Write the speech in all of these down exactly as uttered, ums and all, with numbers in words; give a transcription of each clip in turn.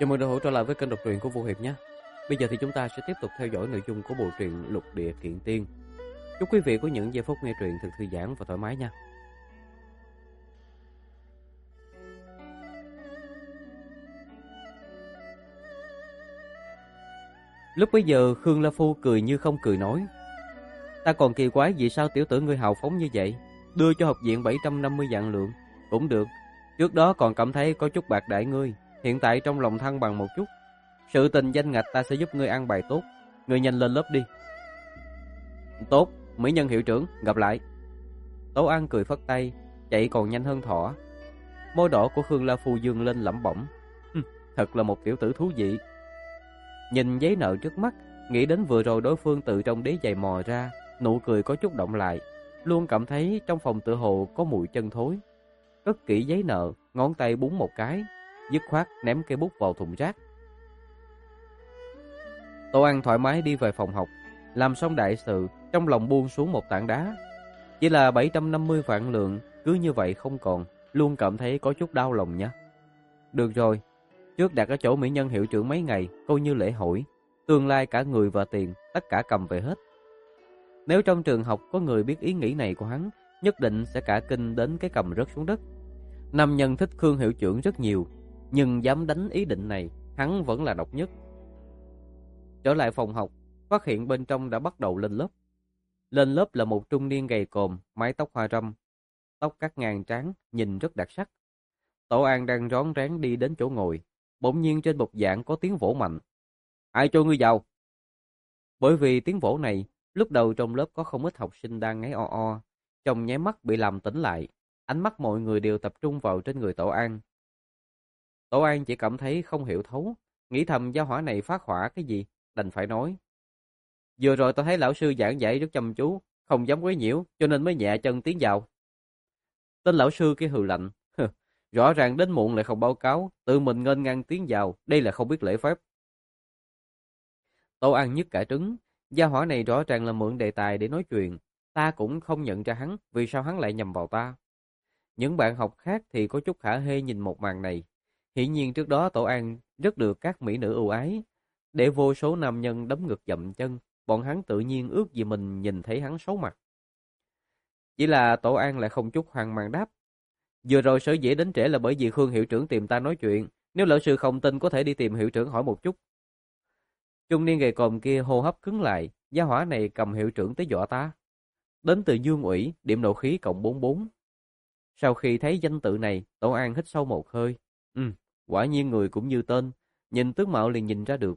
Chào mừng đã hỗ trợ lại với kênh đọc truyện của Vô Hiệp nhé. Bây giờ thì chúng ta sẽ tiếp tục theo dõi nội dung của bộ truyện Lục Địa Kiện Tiên. Chúc quý vị có những giây phút nghe truyện thật thư giãn và thoải mái nha. Lúc bấy giờ Khương La Phu cười như không cười nói: Ta còn kỳ quái vì sao tiểu tử ngươi hào phóng như vậy, đưa cho học viện bảy trăm năm mươi vạn lượng cũng được. Trước đó còn cảm thấy có chút bạc đãi ngươi, hiện tại trong lòng thăng bằng một chút. Sự tình danh ngạch ta sẽ giúp ngươi ăn bài tốt, ngươi nhanh lên lớp đi. Tốt, mỹ nhân hiệu trưởng, gặp lại. Tố An cười phất tay, chạy còn nhanh hơn thỏ. Môi đỏ của Khương La Phu dương lên lẩm bẩm: Thật là một tiểu tử thú vị. Nhìn giấy nợ trước mắt, nghĩ đến vừa rồi đối phương từ trong đế giày mò ra, nụ cười có chút động lại, luôn cảm thấy trong phòng tựa hồ có mùi chân thối. Cất kỹ giấy nợ, ngón tay búng một cái, dứt khoát ném cây bút vào thùng rác. Tô An thoải mái đi về phòng học, làm xong đại sự, trong lòng buông xuống một tảng đá. Chỉ là bảy trăm năm mươi vạn lượng, cứ như vậy không còn, luôn cảm thấy có chút đau lòng nhá. Được rồi, trước đặt ở chỗ mỹ nhân hiệu trưởng mấy ngày, coi như lễ hỏi, tương lai cả người và tiền, tất cả cầm về hết. Nếu trong trường học có người biết ý nghĩ này của hắn, nhất định sẽ cả kinh đến cái cầm rớt xuống đất. Nam nhân thích Khương hiệu trưởng rất nhiều, nhưng dám đánh ý định này, hắn vẫn là độc nhất. Trở lại phòng học, phát hiện bên trong đã bắt đầu lên lớp. Lên lớp là một trung niên gầy còm, mái tóc hoa râm, tóc cắt ngang trán, nhìn rất đặc sắc. Tổ An đang rón rén đi đến chỗ ngồi, bỗng nhiên trên bục giảng có tiếng vỗ mạnh. Ai cho ngươi vào? Bởi vì tiếng vỗ này, lúc đầu trong lớp có không ít học sinh đang ngáy o o, trong nháy mắt bị làm tỉnh lại, ánh mắt mọi người đều tập trung vào trên người Tổ An. Tổ An chỉ cảm thấy không hiểu thấu, nghĩ thầm gia hỏa này phát hỏa cái gì, đành phải nói. Vừa rồi ta thấy lão sư giảng dạy rất chăm chú, không dám quấy nhiễu, cho nên mới nhẹ chân tiến vào. Tên lão sư kia hừ lạnh, rõ ràng đến muộn lại không báo cáo, tự mình nghênh ngang tiến vào, đây là không biết lễ phép. Tổ An nhức cả trứng, gia hỏa này rõ ràng là mượn đề tài để nói chuyện, ta cũng không nhận ra hắn, vì sao hắn lại nhầm vào ta. Những bạn học khác thì có chút hả hê nhìn một màn này. Hiển nhiên trước đó Tổ An rất được các mỹ nữ ưu ái, để vô số nam nhân đấm ngực dậm chân, bọn hắn tự nhiên ước gì mình nhìn thấy hắn xấu mặt. Chỉ là Tổ An lại không chút hoang mang đáp. Vừa rồi sở dĩ đến trễ là bởi vì Khương hiệu trưởng tìm ta nói chuyện, nếu lão sư không tin có thể đi tìm hiệu trưởng hỏi một chút. Trung niên gầy còm kia hô hấp cứng lại, gia hỏa này cầm hiệu trưởng tới dọa ta. Đến từ Dương Ủy, điểm nộ khí cộng bốn mươi bốn. Sau khi thấy danh tự này, Tổ An hít sâu một hơi. Ừ, quả nhiên người cũng như tên, nhìn tướng mạo liền nhìn ra được.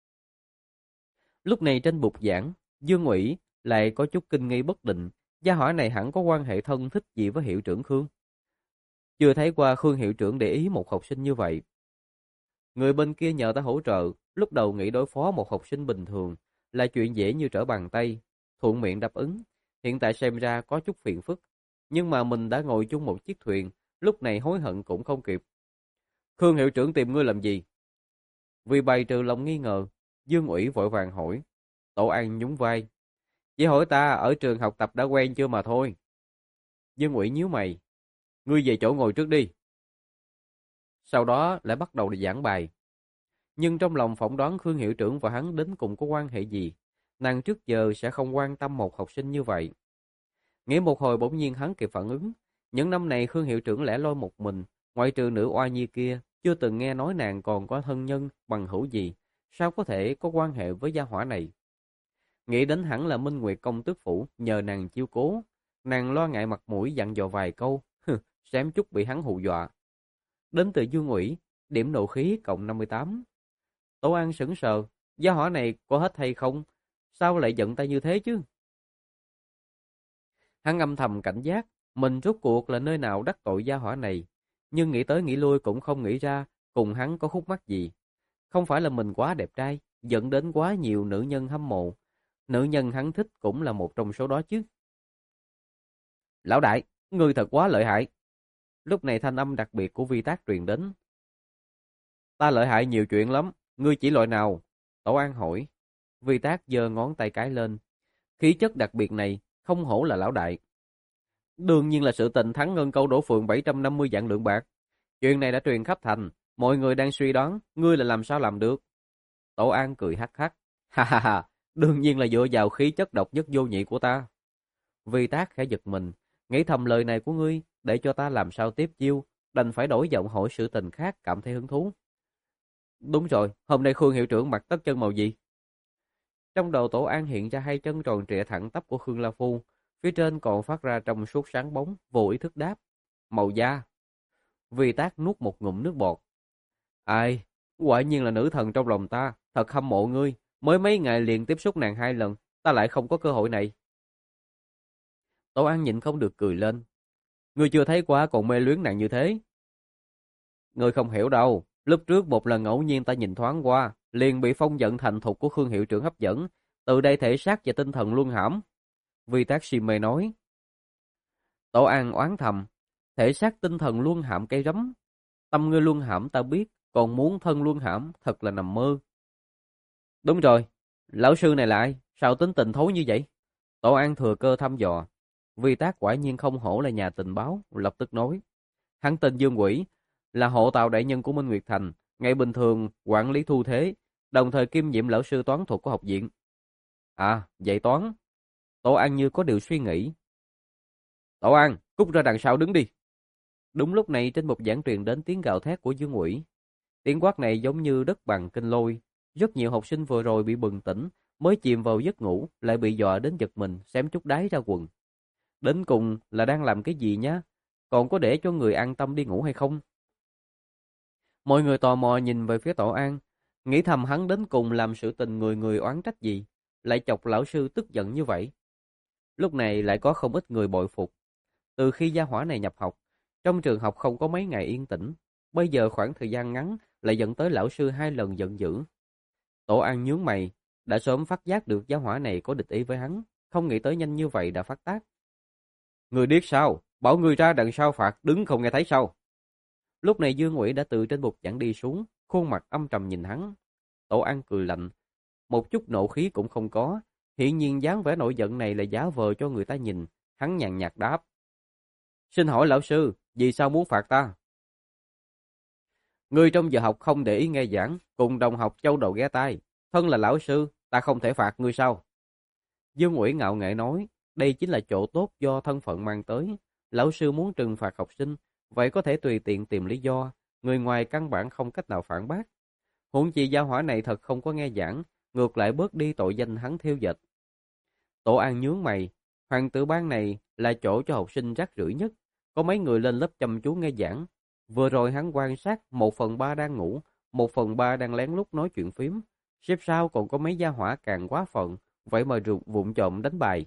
Lúc này trên bục giảng, Dương Ủy lại có chút kinh nghi bất định, gia hỏa này hẳn có quan hệ thân thích gì với hiệu trưởng Khương. Chưa thấy qua Khương hiệu trưởng để ý một học sinh như vậy. Người bên kia nhờ ta hỗ trợ, lúc đầu nghĩ đối phó một học sinh bình thường là chuyện dễ như trở bàn tay, thuận miệng đáp ứng, hiện tại xem ra có chút phiền phức. Nhưng mà mình đã ngồi chung một chiếc thuyền, lúc này hối hận cũng không kịp. Khương hiệu trưởng tìm ngươi làm gì? Vì bày trừ lòng nghi ngờ, Dương Ủy vội vàng hỏi. Tổ An nhún vai. Chỉ hỏi ta ở trường học tập đã quen chưa mà thôi. Dương Ủy nhíu mày. Ngươi về chỗ ngồi trước đi. Sau đó lại bắt đầu giảng bài. Nhưng trong lòng phỏng đoán Khương hiệu trưởng và hắn đến cùng có quan hệ gì, nàng trước giờ sẽ không quan tâm một học sinh như vậy. Nghĩ một hồi bỗng nhiên hắn kịp phản ứng. Những năm này Khương hiệu trưởng lẻ loi một mình, ngoại trừ nữ oa nhi kia, chưa từng nghe nói nàng còn có thân nhân, bằng hữu gì, sao có thể có quan hệ với gia hỏa này. Nghĩ đến hẳn là Minh Nguyệt công tước phủ nhờ nàng chiêu cố, nàng lo ngại mặt mũi dặn dò vài câu, xém chút bị hắn hù dọa. Đến từ Dương Ủy, điểm nộ khí cộng năm mươi tám. Tổ An sững sờ, gia hỏa này có hết hay không, sao lại giận ta như thế chứ? Hắn âm thầm cảnh giác, mình rốt cuộc là nơi nào đắc tội gia hỏa này, nhưng nghĩ tới nghĩ lui cũng không nghĩ ra cùng hắn có khúc mắc gì. Không phải là mình quá đẹp trai, dẫn đến quá nhiều nữ nhân hâm mộ. Nữ nhân hắn thích cũng là một trong số đó chứ. Lão đại, ngươi thật quá lợi hại. Lúc này thanh âm đặc biệt của Vi Tác truyền đến. Ta lợi hại nhiều chuyện lắm, ngươi chỉ loại nào? Tổ An hỏi. Vi Tác giơ ngón tay cái lên. Khí chất đặc biệt này không hổ là lão đại. Đương nhiên là sự tình thắng ngân câu đổ phường bảy trăm năm mươi vạn lượng bạc. Chuyện này đã truyền khắp thành, Mọi người đang suy đoán, ngươi là làm sao làm được. Tổ An cười hắc hắc. Ha ha ha, đương nhiên là dựa vào khí chất độc nhất vô nhị của ta. Vi Tác khẽ giật mình, nghĩ thầm lời này của ngươi, để cho ta làm sao tiếp chiêu, đành phải đổi giọng hỏi sự tình khác cảm thấy hứng thú. Đúng rồi, hôm nay Khương hiệu trưởng mặc tất chân màu gì? Trong đầu Tổ An hiện ra hai chân tròn trịa thẳng tắp của Khương La Phu, phía trên còn phát ra trong suốt sáng bóng, vô ý thức đáp. Màu da. Vi Tác nuốt một ngụm nước bọt. Ai, quả nhiên là nữ thần trong lòng ta, thật hâm mộ ngươi, mới mấy ngày liền tiếp xúc nàng hai lần, ta lại không có cơ hội này. Tổ An nhịn không được cười lên. Ngươi chưa thấy qua còn mê luyến nàng như thế. Ngươi không hiểu đâu, lúc trước một lần ngẫu nhiên ta nhìn thoáng qua, liền bị phong vận thành thục của Khương hiệu trưởng hấp dẫn, từ đây thể xác và tinh thần luân hãm. Vi Tác si mê nói. Tổ An oán thầm, thể xác tinh thần luân hãm cây rắm. Tâm ngươi luân hãm ta biết, còn muốn thân luân hãm thật là nằm mơ. Đúng rồi, lão sư này là ai? Sao tính tình thối như vậy? Tổ An thừa cơ thăm dò. Vi Tác quả nhiên không hổ là nhà tình báo, lập tức nói. Hắn tên Dương Quỷ, là hộ tào đại nhân của Minh Nguyệt Thành, ngày bình thường quản lý thu thế, đồng thời kiêm nhiệm lão sư toán thuật của học viện. À, dạy toán. Tổ An như có điều suy nghĩ. Tổ An, cút ra đằng sau đứng đi. Đúng lúc này trên một giảng truyền đến tiếng gào thét của Dương Quỷ. Tiếng quát này giống như đất bằng kinh lôi. Rất nhiều học sinh vừa rồi bị bừng tỉnh, mới chìm vào giấc ngủ, lại bị dọa đến giật mình, xém chút đáy ra quần. Đến cùng là đang làm cái gì nhá? Còn có để cho người an tâm đi ngủ hay không? Mọi người tò mò nhìn về phía Tổ An, nghĩ thầm hắn đến cùng làm sự tình người người oán trách gì, lại chọc lão sư tức giận như vậy. Lúc này lại có không ít người bội phục. Từ khi gia hỏa này nhập học, trong trường học không có mấy ngày yên tĩnh, bây giờ khoảng thời gian ngắn lại dẫn tới lão sư hai lần giận dữ. Tổ An nhướng mày, đã sớm phát giác được gia hỏa này có địch ý với hắn, không nghĩ tới nhanh như vậy đã phát tác. Người điếc sao? Bảo người ra đằng sau phạt, đứng không nghe thấy sao? Lúc này Dương Ngụy đã từ trên bục giảng đi xuống, khuôn mặt âm trầm nhìn hắn. Tổ An cười lạnh, một chút nộ khí cũng không có, hiển nhiên dáng vẻ nổi giận này là giả vờ cho người ta nhìn, hắn nhàn nhạt đáp. Xin hỏi lão sư, vì sao muốn phạt ta? Người trong giờ học không để ý nghe giảng, cùng đồng học châu đầu ghé tai, thân là lão sư, ta không thể phạt ngươi sao? Dương Ngụy ngạo nghễ nói, đây chính là chỗ tốt do thân phận mang tới, lão sư muốn trừng phạt học sinh, vậy có thể tùy tiện tìm lý do, người ngoài căn bản không cách nào phản bác. Huống chi gia hỏa này thật không có nghe giảng, ngược lại bớt đi tội danh hắn thiêu dệt. Tổ An nhướng mày, hoàng tử ban này là chỗ cho học sinh rác rưởi nhất, có mấy người lên lớp chăm chú nghe giảng. Vừa rồi hắn quan sát một phần ba đang ngủ, một phần ba đang lén lút nói chuyện phím. Xếp sau còn có mấy gia hỏa càng quá phận, vậy mà rụt vụng trộm đánh bài.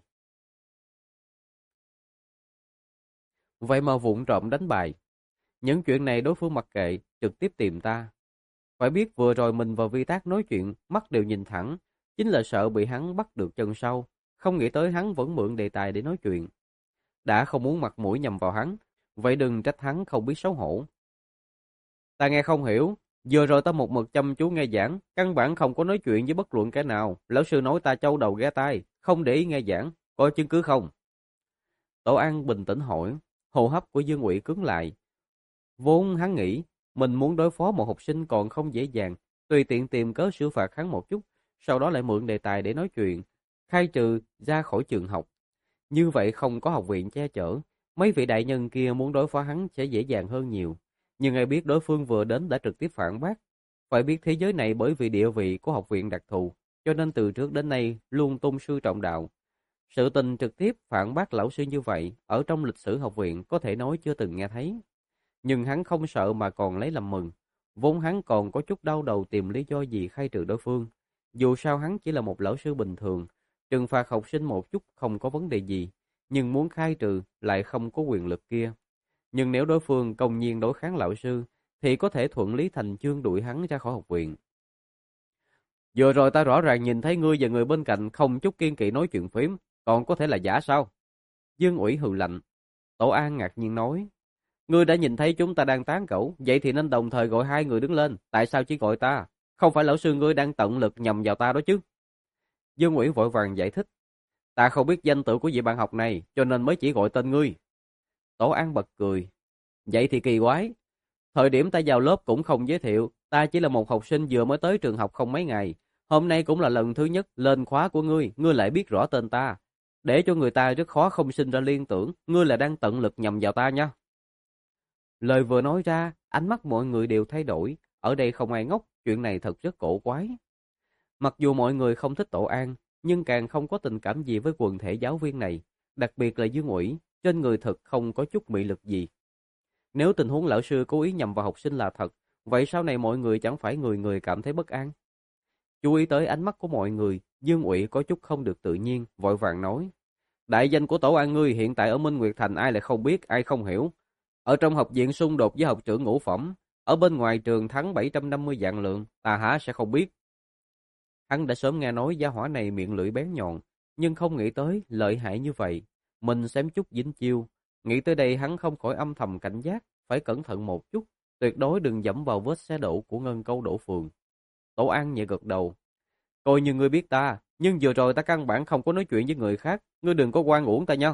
Vậy mà vụng trộm đánh bài. Những chuyện này đối phương mặc kệ, trực tiếp tìm ta. Phải biết vừa rồi mình và Vi Tác nói chuyện, mắt đều nhìn thẳng, chính là sợ bị hắn bắt được chân sau, không nghĩ tới hắn vẫn mượn đề tài để nói chuyện. Đã không muốn mặt mũi nhầm vào hắn, vậy đừng trách hắn không biết xấu hổ. Ta nghe không hiểu, vừa rồi ta một mực chăm chú nghe giảng, căn bản không có nói chuyện với bất luận kẻ nào, lão sư nói ta châu đầu ghé tai, không để ý nghe giảng, có chứng cứ không? Tổ An bình tĩnh hỏi, hô hấp của Dương Ngụy cứng lại. Vốn hắn nghĩ, mình muốn đối phó một học sinh còn không dễ dàng, tùy tiện tìm cớ xử phạt hắn một chút, sau đó lại mượn đề tài để nói chuyện, khai trừ ra khỏi trường học. Như vậy không có học viện che chở, mấy vị đại nhân kia muốn đối phó hắn sẽ dễ dàng hơn nhiều. Nhưng ai biết đối phương vừa đến đã trực tiếp phản bác. Phải biết thế giới này bởi vì địa vị của học viện đặc thù, cho nên từ trước đến nay luôn tôn sư trọng đạo. Sự tình trực tiếp phản bác lão sư như vậy, ở trong lịch sử học viện có thể nói chưa từng nghe thấy. Nhưng hắn không sợ mà còn lấy làm mừng. Vốn hắn còn có chút đau đầu tìm lý do gì khai trừ đối phương. Dù sao hắn chỉ là một lão sư bình thường, trừng phạt học sinh một chút không có vấn đề gì, nhưng muốn khai trừ lại không có quyền lực kia. Nhưng nếu đối phương công nhiên đối kháng lão sư, thì có thể thuận lý thành chương đuổi hắn ra khỏi học viện. Vừa rồi ta rõ ràng nhìn thấy ngươi và người bên cạnh không chút kiên kỵ nói chuyện phím, còn có thể là giả sao? Dương Ủy hừ lạnh. Tổ An ngạc nhiên nói, ngươi đã nhìn thấy chúng ta đang tán gẫu, vậy thì nên đồng thời gọi hai người đứng lên, tại sao chỉ gọi ta? Không phải lão sư ngươi đang tận lực nhằm vào ta đó chứ? Dương Ủy vội vàng giải thích, ta không biết danh tự của vị bạn học này, cho nên mới chỉ gọi tên ngươi. Tổ An bật cười, vậy thì kỳ quái. Thời điểm ta vào lớp cũng không giới thiệu, ta chỉ là một học sinh vừa mới tới trường học không mấy ngày. Hôm nay cũng là lần thứ nhất lên khóa của ngươi, ngươi lại biết rõ tên ta. Để cho người ta rất khó không sinh ra liên tưởng, ngươi là đang tận lực nhằm vào ta nha. Lời vừa nói ra, ánh mắt mọi người đều thay đổi. Ở đây không ai ngốc, chuyện này thật rất cổ quái. Mặc dù mọi người không thích Tổ An, nhưng càng không có tình cảm gì với quần thể giáo viên này. Đặc biệt là Dương Ủy, trên người thật không có chút mị lực gì. Nếu tình huống lão sư cố ý nhằm vào học sinh là thật, vậy sau này mọi người chẳng phải người người cảm thấy bất an. Chú ý tới ánh mắt của mọi người, Dương Ủy có chút không được tự nhiên, vội vàng nói. Đại danh của Tổ An ngươi hiện tại ở Minh Nguyệt Thành ai lại không biết, ai không hiểu. Ở trong học viện xung đột với học trưởng ngũ phẩm, ở bên ngoài trường thắng bảy trăm năm mươi vạn lượng, ta há sẽ không biết. Hắn đã sớm nghe nói gia hỏa này miệng lưỡi bén nhọn, nhưng không nghĩ tới lợi hại như vậy. Mình xém chút dính chiêu. Nghĩ tới đây hắn không khỏi âm thầm cảnh giác, phải cẩn thận một chút, tuyệt đối đừng dẫm vào vết xe đổ của Ngân Câu Đổ Phường. Tổ An nhẹ gật đầu. Coi như ngươi biết ta, nhưng vừa rồi ta căn bản không có nói chuyện với người khác, ngươi đừng có oan uổng ta nha.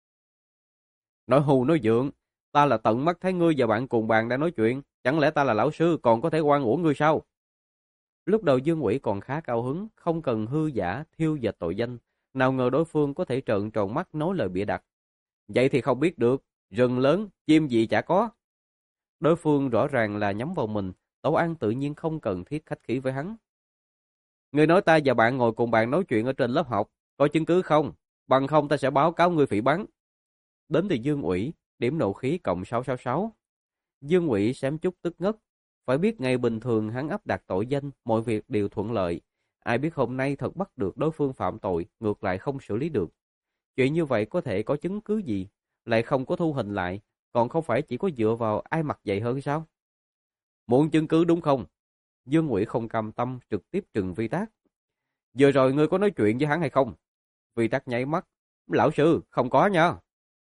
Nói hù nói dượng, ta là tận mắt thấy ngươi và bạn cùng bàn đang nói chuyện, chẳng lẽ ta là lão sư còn có thể oan uổng ngươi sao? Lúc đầu Dương Quỷ còn khá cao hứng, không cần hư giả, thiêu dệt tội danh, nào ngờ đối phương có thể trợn tròn mắt nói lời bịa đặt. Vậy thì không biết được, rừng lớn, chim gì chả có. Đối phương rõ ràng là nhắm vào mình, Tổ An tự nhiên không cần thiết khách khí với hắn. Ngươi nói ta và bạn ngồi cùng bàn nói chuyện ở trên lớp học, có chứng cứ không? Bằng không ta sẽ báo cáo ngươi phỉ báng. Đến từ Dương Ủy, điểm nộ khí cộng sáu sáu sáu. Dương Ủy xém chút tức ngất. Phải biết ngày bình thường hắn áp đặt tội danh, mọi việc đều thuận lợi. Ai biết hôm nay thật bắt được đối phương phạm tội, ngược lại không xử lý được. Chuyện như vậy có thể có chứng cứ gì? Lại không có thu hình lại, còn không phải chỉ có dựa vào ai mặt dày hơn sao? Muốn chứng cứ đúng không? Dương Ủy không cam tâm trực tiếp trừng Vi Tác. Vừa rồi ngươi có nói chuyện với hắn hay không? Vi Tác nháy mắt. Lão sư, không có nha.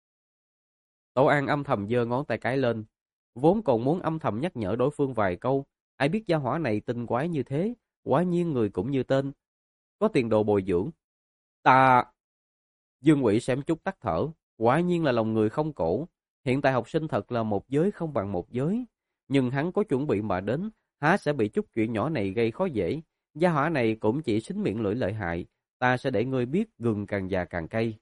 Tổ An âm thầm giơ ngón tay cái lên. Vốn còn muốn âm thầm nhắc nhở đối phương vài câu. Ai biết gia hỏa này tinh quái như thế. Quả nhiên người cũng như tên. Có tiền đồ bồi dưỡng. Ta... Dương Ủy xém chút tắt thở. Quả nhiên là lòng người không cổ. Hiện tại học sinh thật là một giới không bằng một giới. Nhưng hắn có chuẩn bị mà đến. Há sẽ bị chút chuyện nhỏ này gây khó dễ. Gia hỏa này cũng chỉ xính miệng lưỡi lợi hại. Ta sẽ để ngươi biết gừng càng già càng cay.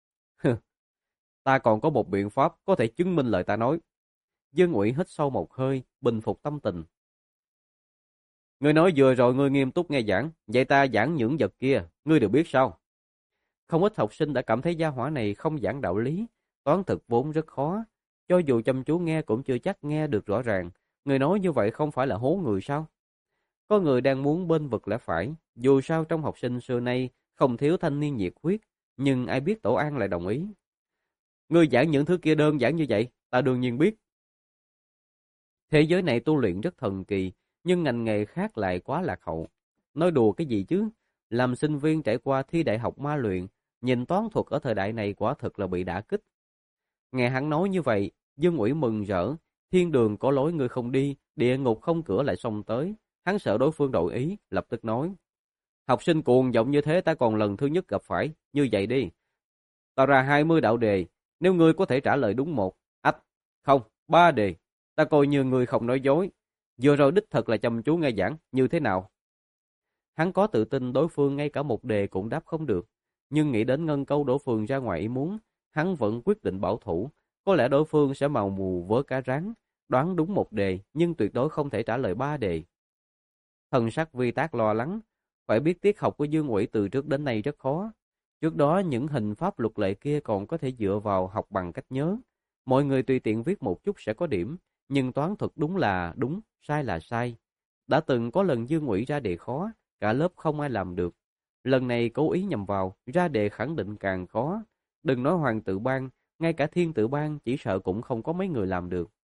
Ta còn có một biện pháp có thể chứng minh lời ta nói. Dương Ngụy hít sâu một hơi, bình phục tâm tình. Ngươi nói vừa rồi ngươi nghiêm túc nghe giảng, vậy ta giảng những vật kia, ngươi đều biết sao? Không ít học sinh đã cảm thấy gia hỏa này không giảng đạo lý, toán thực vốn rất khó. Cho dù chăm chú nghe cũng chưa chắc nghe được rõ ràng. Người nói như vậy không phải là hố người sao? Có người đang muốn bên vực lẽ phải, dù sao trong học sinh xưa nay không thiếu thanh niên nhiệt huyết, nhưng ai biết Tổ An lại đồng ý. Ngươi giảng những thứ kia đơn giản như vậy, ta đương nhiên biết. Thế giới này tu luyện rất thần kỳ, nhưng ngành nghề khác lại quá lạc hậu. Nói đùa cái gì chứ? Làm sinh viên trải qua thi đại học ma luyện, nhìn toán thuật ở thời đại này quả thực là bị đả kích. Nghe hắn nói như vậy, Dương Ủy mừng rỡ, thiên đường có lối ngươi không đi, địa ngục không cửa lại xông tới. Hắn sợ đối phương đổi ý, lập tức nói. Học sinh cuồng vọng như thế ta còn lần thứ nhất gặp phải, như vậy đi. Ta ra hai mươi đạo đề, nếu ngươi có thể trả lời đúng một, ách, không, ba đề, ta coi như ngươi không nói dối. Vừa rồi đích thật là chăm chú nghe giảng, như thế nào? Hắn có tự tin đối phương ngay cả một đề cũng đáp không được, nhưng nghĩ đến Ngân Câu Đổ Phường ra ngoài ý muốn, hắn vẫn quyết định bảo thủ. Có lẽ đối phương sẽ màu mù vớ cá rán, đoán đúng một đề nhưng tuyệt đối không thể trả lời ba đề. Thần sắc Vi Tác lo lắng, phải biết tiết học của Dương Ủy từ trước đến nay rất khó. Trước đó những hình pháp luật lệ kia còn có thể dựa vào học bằng cách nhớ. Mọi người tùy tiện viết một chút sẽ có điểm, nhưng toán thuật đúng là đúng, sai là sai. Đã từng có lần Dương Ủy ra đề khó, cả lớp không ai làm được. Lần này cố ý nhầm vào, ra đề khẳng định càng khó. Đừng nói Hoàng tự ban, ngay cả Thiên tự ban chỉ sợ cũng không có mấy người làm được.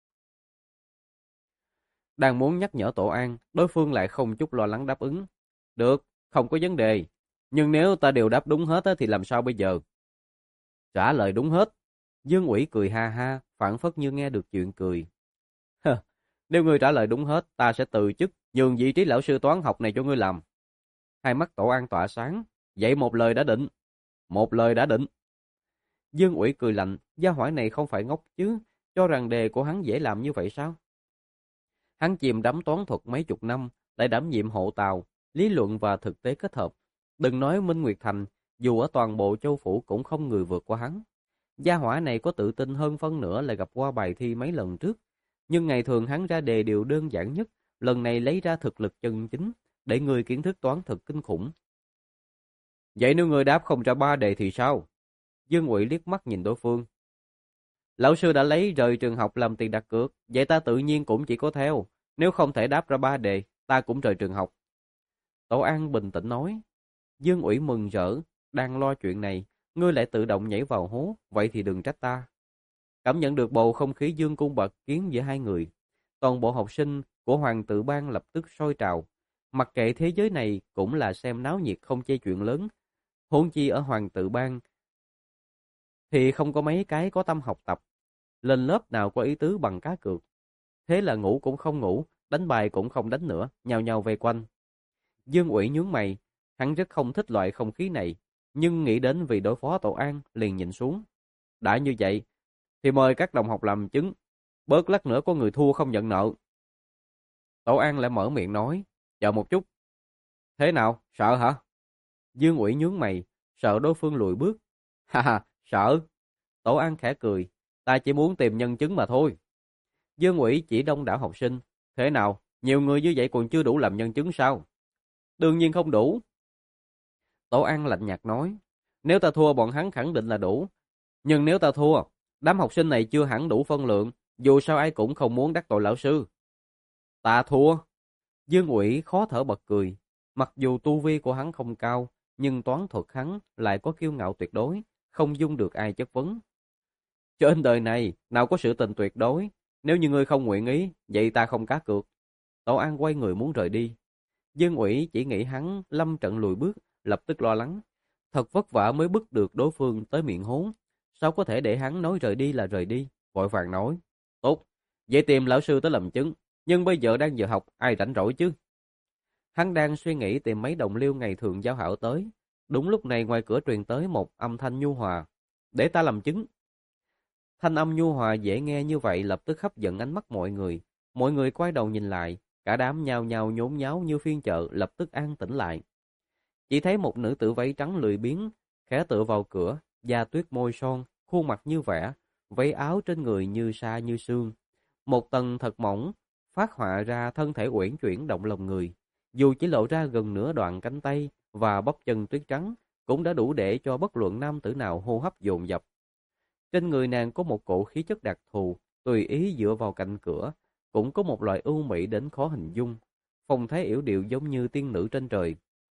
Đang muốn nhắc nhở Tổ An, đối phương lại không chút lo lắng đáp ứng. Được, không có vấn đề. Nhưng nếu ta đều đáp đúng hết thì làm sao bây giờ? Trả lời đúng hết. Dương Ủy cười ha ha, phảng phất như nghe được chuyện cười. Nếu ngươi trả lời đúng hết, ta sẽ từ chức, nhường vị trí lão sư toán học này cho ngươi làm. Hai mắt Tổ An tỏa sáng. Vậy một lời đã định. Một lời đã định. Dương Ủy cười lạnh, gia hỏa này không phải ngốc chứ, cho rằng đề của hắn dễ làm như vậy sao? Hắn chìm đắm toán thuật mấy chục năm, lại đảm nhiệm hộ tàu, lý luận và thực tế kết hợp. Đừng nói Minh Nguyệt Thành, dù ở toàn bộ châu phủ cũng không người vượt qua hắn. Gia hỏa này có tự tin hơn phân nửa là gặp qua bài thi mấy lần trước. Nhưng ngày thường hắn ra đề đều đơn giản nhất, lần này lấy ra thực lực chân chính, để người kiến thức toán thật kinh khủng. Vậy nếu người đáp không ra ba đề thì sao? Dương Ngụy liếc mắt nhìn đối phương. Lão sư đã lấy rời trường học làm tiền đặt cược, vậy ta tự nhiên cũng chỉ có theo. Nếu không thể đáp ra ba đề, ta cũng rời trường học. Tổ An bình tĩnh nói. Dương Ủy mừng rỡ, đang lo chuyện này, ngươi lại tự động nhảy vào hố, vậy thì đừng trách ta. Cảm nhận được bầu không khí dương cung bậc kiến giữa hai người. Toàn bộ học sinh của Hoàng tự Ban lập tức sôi trào. Mặc kệ thế giới này cũng là xem náo nhiệt không chê chuyện lớn. Huống chi ở Hoàng tự Ban thì không có mấy cái có tâm học tập. Lên lớp nào có ý tứ bằng cá cược. Thế là ngủ cũng không ngủ, đánh bài cũng không đánh nữa, nhào nhào về quanh. Dương Ủy nhướng mày, hắn rất không thích loại không khí này, nhưng nghĩ đến vì đối phó Tổ An liền nhìn xuống. Đã như vậy, thì mời các đồng học làm chứng, bớt lát nữa có người thua không nhận nợ. Tổ An lại mở miệng nói, chờ một chút. Thế nào, sợ hả? Dương Ủy nhướng mày, sợ đối phương lùi bước. Ha ha, sợ. Tổ An khẽ cười, ta chỉ muốn tìm nhân chứng mà thôi. Dương Ủy chỉ đông đảo học sinh, thế nào, nhiều người như vậy còn chưa đủ làm nhân chứng sao? Đương nhiên không đủ. Tổ An lạnh nhạt nói, nếu ta thua bọn hắn khẳng định là đủ. Nhưng nếu ta thua, đám học sinh này chưa hẳn đủ phân lượng, dù sao ai cũng không muốn đắc tội lão sư. Ta thua. Dương Ủy khó thở bật cười, mặc dù tu vi của hắn không cao, nhưng toán thuật hắn lại có kiêu ngạo tuyệt đối, không dung được ai chất vấn. Trên đời này, nào có sự tình tuyệt đối, nếu như ngươi không nguyện ý, vậy ta không cá cược. Tổ An quay người muốn rời đi. Dương Ủy chỉ nghĩ hắn lâm trận lùi bước, lập tức lo lắng. Thật vất vả mới bức được đối phương tới miệng hố. Sao có thể để hắn nói rời đi là rời đi? Vội vàng nói. Tốt, vậy tìm lão sư tới làm chứng. Nhưng bây giờ đang giờ học, ai rảnh rỗi chứ? Hắn đang suy nghĩ tìm mấy đồng liêu ngày thường giao hảo tới. Đúng lúc này ngoài cửa truyền tới một âm thanh nhu hòa. Để ta làm chứng. Thanh âm nhu hòa dễ nghe như vậy lập tức hấp dẫn ánh mắt mọi người. Mọi người quay đầu nhìn lại. Cả đám nhào nhào nhốn nháo như phiên chợ lập tức an tĩnh lại. Chỉ thấy một nữ tử váy trắng lười biếng, khẽ tựa vào cửa, da tuyết môi son, khuôn mặt như vẽ, váy áo trên người như sa như sương. Một tầng thật mỏng, phát họa ra thân thể uyển chuyển động lòng người. Dù chỉ lộ ra gần nửa đoạn cánh tay và bắp chân tuyết trắng, cũng đã đủ để cho bất luận nam tử nào hô hấp dồn dập. Trên người nàng có một cổ khí chất đặc thù, tùy ý dựa vào cạnh cửa, cũng có một loại ưu mỹ đến khó hình dung, phong thái yểu điệu giống như tiên nữ trên trời.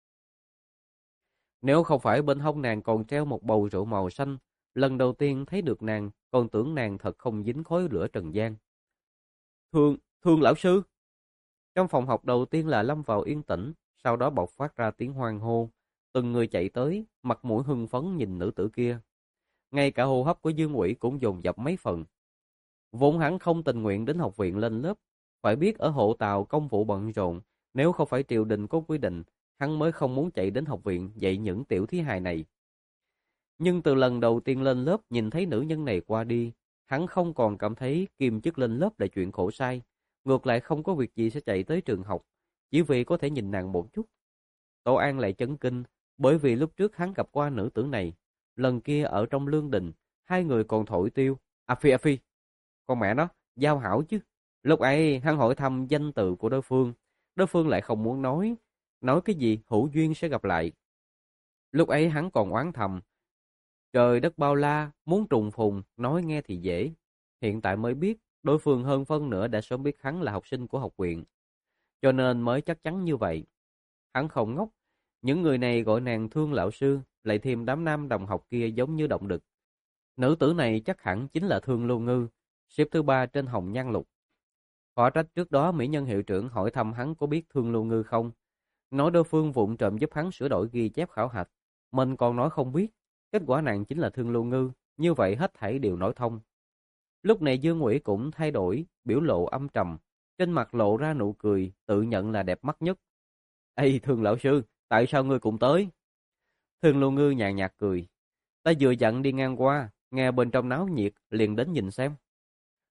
Nếu không phải bên hông nàng còn treo một bầu rượu màu xanh, lần đầu tiên thấy được nàng, còn tưởng nàng thật không dính khói lửa trần gian. Thương, thương lão sư. Trong phòng học đầu tiên là lâm vào yên tĩnh, sau đó bộc phát ra tiếng hoan hô. Từng người chạy tới, mặt mũi hưng phấn nhìn nữ tử kia. Ngay cả hô hấp của Dương Ủy cũng dồn dập mấy phần. Vốn hắn không tình nguyện đến học viện lên lớp, phải biết ở hộ tàu công vụ bận rộn, nếu không phải triều đình có quy định, hắn mới không muốn chạy đến học viện dạy những tiểu thí hài này. Nhưng từ lần đầu tiên lên lớp nhìn thấy nữ nhân này qua đi, hắn không còn cảm thấy kiêm chức lên lớp là chuyện khổ sai, ngược lại không có việc gì sẽ chạy tới trường học, chỉ vì có thể nhìn nàng một chút. Tổ An lại chấn kinh, bởi vì lúc trước hắn gặp qua nữ tử này, lần kia ở trong lương đình, hai người còn thổi tiêu, a phi a phi. Con mẹ nó, giao hảo chứ. Lúc ấy hắn hỏi thăm danh từ của đối phương, đối phương lại không muốn nói, nói cái gì hữu duyên sẽ gặp lại. Lúc ấy hắn còn oán thầm, trời đất bao la, muốn trùng phùng, nói nghe thì dễ. Hiện tại mới biết, đối phương hơn phân nửa đã sớm biết hắn là học sinh của học viện, cho nên mới chắc chắn như vậy. Hắn không ngốc, những người này gọi nàng Thương lão sư, lại thêm đám nam đồng học kia giống như động đực. Nữ tử này chắc hẳn chính là Thương Lưu Ngư, xếp thứ ba trên Hồng Nhan Lục. Khó trách trước đó mỹ nhân hiệu trưởng hỏi thăm hắn có biết Thương Lưu Ngư không, nói đối phương vụng trộm giúp hắn sửa đổi ghi chép khảo hạch, mình còn nói không biết, kết quả nàng chính là Thương Lưu Ngư, như vậy hết thảy đều nói thông. Lúc này Dương Ngụy cũng thay đổi, biểu lộ âm trầm, trên mặt lộ ra nụ cười, tự nhận là đẹp mắt nhất. Ê Thương lão sư, tại sao ngươi cũng tới? Thương Lưu Ngư nhàn nhạt cười, ta vừa dặn đi ngang qua, nghe bên trong náo nhiệt, liền đến nhìn xem.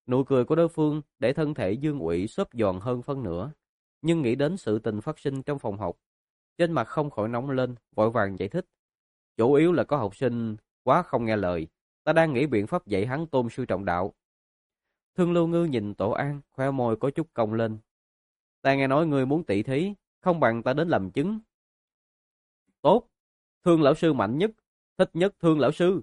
Nụ cười của đối phương để thân thể Dương Uy xốp giòn hơn phân nửa, nhưng nghĩ đến sự tình phát sinh trong phòng học, trên mặt không khỏi nóng lên, vội vàng giải thích. Chủ yếu là có học sinh quá không nghe lời, ta đang nghĩ biện pháp dạy hắn tôn sư trọng đạo. Thương Lưu Ngư nhìn Tổ An, khoe môi có chút cong lên. Ta nghe nói ngươi muốn tỷ thí, không bằng ta đến làm chứng. Tốt, Thương lão sư mạnh nhất, thích nhất Thương lão sư.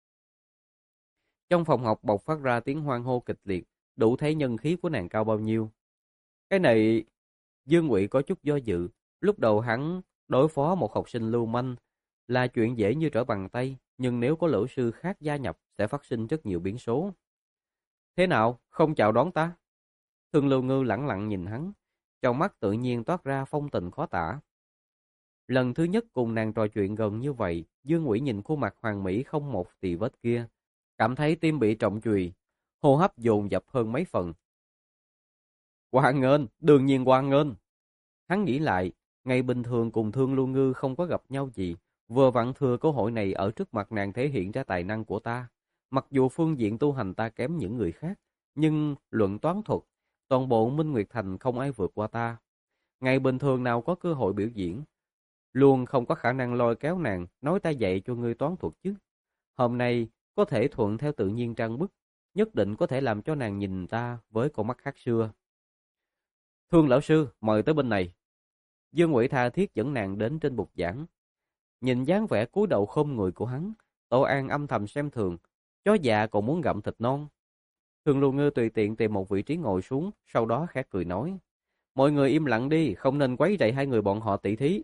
Trong phòng học bộc phát ra tiếng hoan hô kịch liệt, đủ thấy nhân khí của nàng cao bao nhiêu. Cái này, Dương Ngụy có chút do dự, lúc đầu hắn đối phó một học sinh lưu manh là chuyện dễ như trở bàn tay, nhưng nếu có lão sư khác gia nhập sẽ phát sinh rất nhiều biến số. Thế nào, không chào đón ta? Thương Lưu Ngư lẳng lặng nhìn hắn, trong mắt tự nhiên toát ra phong tình khó tả. Lần thứ nhất cùng nàng trò chuyện gần như vậy, Dương Ngụy nhìn khuôn mặt hoàn mỹ không một tì vết kia, cảm thấy tim bị trọng chùy, hô hấp dồn dập hơn mấy phần. Hoan nghênh, đương nhiên hoan nghênh. Hắn nghĩ lại, ngày bình thường cùng Thương Lưu Ngư không có gặp nhau gì, vừa vặn thừa cơ hội này ở trước mặt nàng thể hiện ra tài năng của ta. Mặc dù phương diện tu hành ta kém những người khác, nhưng luận toán thuật, toàn bộ Minh Nguyệt Thành không ai vượt qua ta. Ngày bình thường nào có cơ hội biểu diễn, luôn không có khả năng lôi kéo nàng nói ta dạy cho ngươi toán thuật chứ. Hôm nay có thể thuận theo tự nhiên trang bức, nhất định có thể làm cho nàng nhìn ta với con mắt khác xưa. Thương lão sư, mời tới bên này. Dương Ngụy tha thiết dẫn nàng đến trên bục giảng. Nhìn dáng vẻ cúi đầu khom người của hắn, Tổ An âm thầm xem thường, chó già còn muốn gặm thịt non. Thương Lưu Ngư tùy tiện tìm một vị trí ngồi xuống, sau đó khẽ cười nói: mọi người im lặng đi, không nên quấy rầy hai người bọn họ tỷ thí.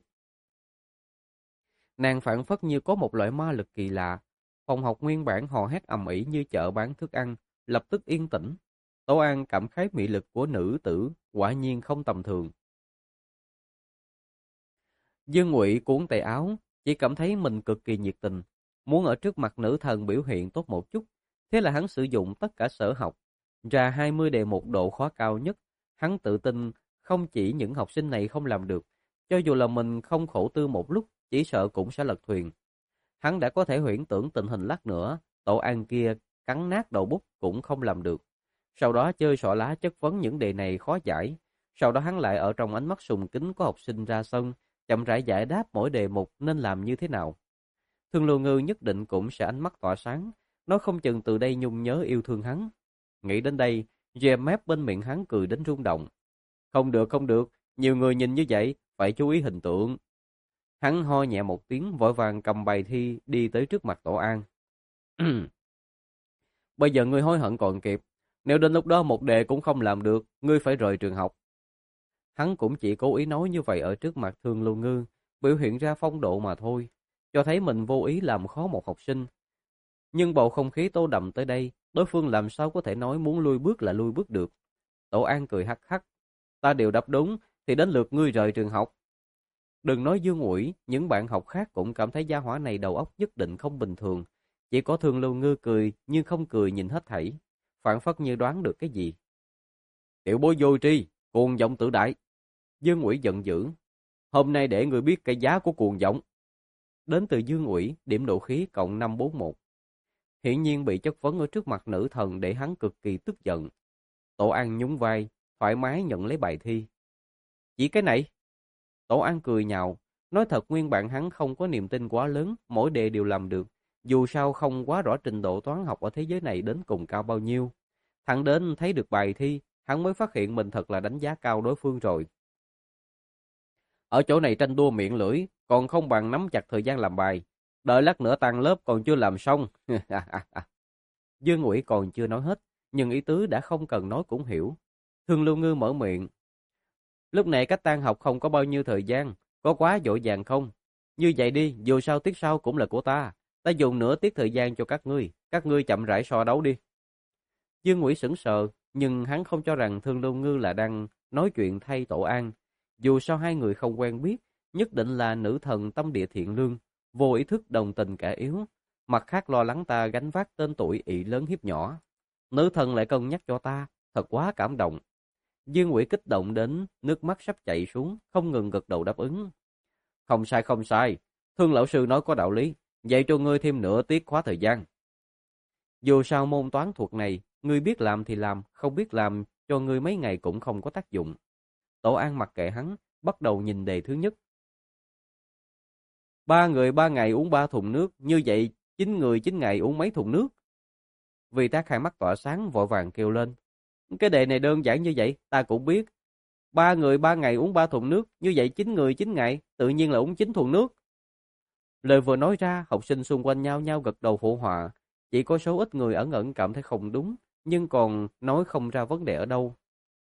Nàng phảng phất như có một loại ma lực kỳ lạ. Phòng học nguyên bản hò hét ầm ĩ như chợ bán thức ăn, lập tức yên tĩnh. Tổ An cảm khái mị lực của nữ tử quả nhiên không tầm thường. Dương Ngụy cuốn tay áo, chỉ cảm thấy mình cực kỳ nhiệt tình, muốn ở trước mặt nữ thần biểu hiện tốt một chút. Thế là hắn sử dụng tất cả sở học, ra hai mươi đề mục độ khó cao nhất. Hắn tự tin không chỉ những học sinh này không làm được, cho dù là mình không khổ tư một lúc, chỉ sợ cũng sẽ lật thuyền. Hắn đã có thể huyễn tưởng tình hình lát nữa, Tổ An kia cắn nát đầu bút cũng không làm được. Sau đó chơi xỏ lá chất vấn những đề này khó giải. Sau đó hắn lại ở trong ánh mắt sùng kính của học sinh ra sân, chậm rãi giải đáp mỗi đề mục nên làm như thế nào. Thương Lưu Ngư nhất định cũng sẽ ánh mắt tỏa sáng, nó không chừng từ đây nhung nhớ yêu thương hắn. Nghĩ đến đây, dè mép bên miệng hắn cười đến rung động. Không được không được, nhiều người nhìn như vậy, phải chú ý hình tượng. Hắn ho nhẹ một tiếng, vội vàng cầm bài thi đi tới trước mặt Tổ An. Bây giờ ngươi hối hận còn kịp, nếu đến lúc đó một đề cũng không làm được, ngươi phải rời trường học. Hắn cũng chỉ cố ý nói như vậy ở trước mặt Thương Lưu Ngư, biểu hiện ra phong độ mà thôi, cho thấy mình vô ý làm khó một học sinh. Nhưng bầu không khí tô đậm tới đây, đối phương làm sao có thể nói muốn lui bước là lui bước được. Tổ An cười hắc hắc, ta đều đáp đúng, thì đến lượt ngươi rời trường học. Đừng nói Dương Ngụy, những bạn học khác cũng cảm thấy gia hỏa này đầu óc nhất định không bình thường. Chỉ có Thương Lưu Ngư cười, nhưng không cười nhìn hết thảy, phảng phất như đoán được cái gì. Tiểu bối vô tri, cuồng vọng tự đại. Dương Ngụy giận dữ. Hôm nay để người biết cái giá của cuồng vọng. Đến từ Dương Ngụy, điểm độ khí cộng năm bốn một. Hiển nhiên bị chất vấn ở trước mặt nữ thần để hắn cực kỳ tức giận. Tổ An nhún vai, thoải mái nhận lấy bài thi. Chỉ cái này? Tổ An cười nhạo, nói thật nguyên bản hắn không có niềm tin quá lớn, mỗi đề đều làm được. Dù sao không quá rõ trình độ toán học ở thế giới này đến cùng cao bao nhiêu. Thẳng đến thấy được bài thi, hắn mới phát hiện mình thật là đánh giá cao đối phương rồi. Ở chỗ này tranh đua miệng lưỡi, còn không bằng nắm chặt thời gian làm bài. Đợi lát nữa tan lớp còn chưa làm xong. Dương Ngụy còn chưa nói hết, nhưng ý tứ đã không cần nói cũng hiểu. Thương Lưu Ngư mở miệng. Lúc này cách tan học không có bao nhiêu thời gian, có quá vội vàng không? Như vậy đi, dù sao tiết sau cũng là của ta. Ta dùng nửa tiết thời gian cho các ngươi, các ngươi chậm rãi so đấu đi. Dương Ngụy sững sờ, nhưng hắn không cho rằng Thương Lưu Ngư là đang nói chuyện thay Tổ An. Dù sao hai người không quen biết, nhất định là nữ thần tâm địa thiện lương, vô ý thức đồng tình kẻ yếu, mặt khác lo lắng ta gánh vác tên tuổi ị lớn hiếp nhỏ. Nữ thần lại cân nhắc cho ta, thật quá cảm động. Dương Ngụy kích động đến nước mắt sắp chảy xuống, không ngừng gật đầu đáp ứng. Không sai không sai, Thương lão sư nói có đạo lý, dạy cho ngươi thêm nửa tiết khóa thời gian. Dù sao môn toán thuật này, Ngươi biết làm thì làm, không biết làm cho ngươi mấy ngày cũng không có tác dụng. Tổ An mặc kệ hắn, bắt đầu nhìn đề thứ nhất. Ba người ba ngày uống ba thùng nước, như vậy chín người chín ngày uống mấy thùng nước? Vì Tác hai mắt tỏa sáng vội vàng kêu lên. Cái đề này đơn giản như vậy, ta cũng biết. Ba người ba ngày uống ba thùng nước, như vậy chín người chín ngày, tự nhiên là uống chín thùng nước. Lời vừa nói ra, học sinh xung quanh nhau nhau gật đầu phụ họa. Chỉ có số ít người ẩn ẩn cảm thấy không đúng, nhưng còn nói không ra vấn đề ở đâu.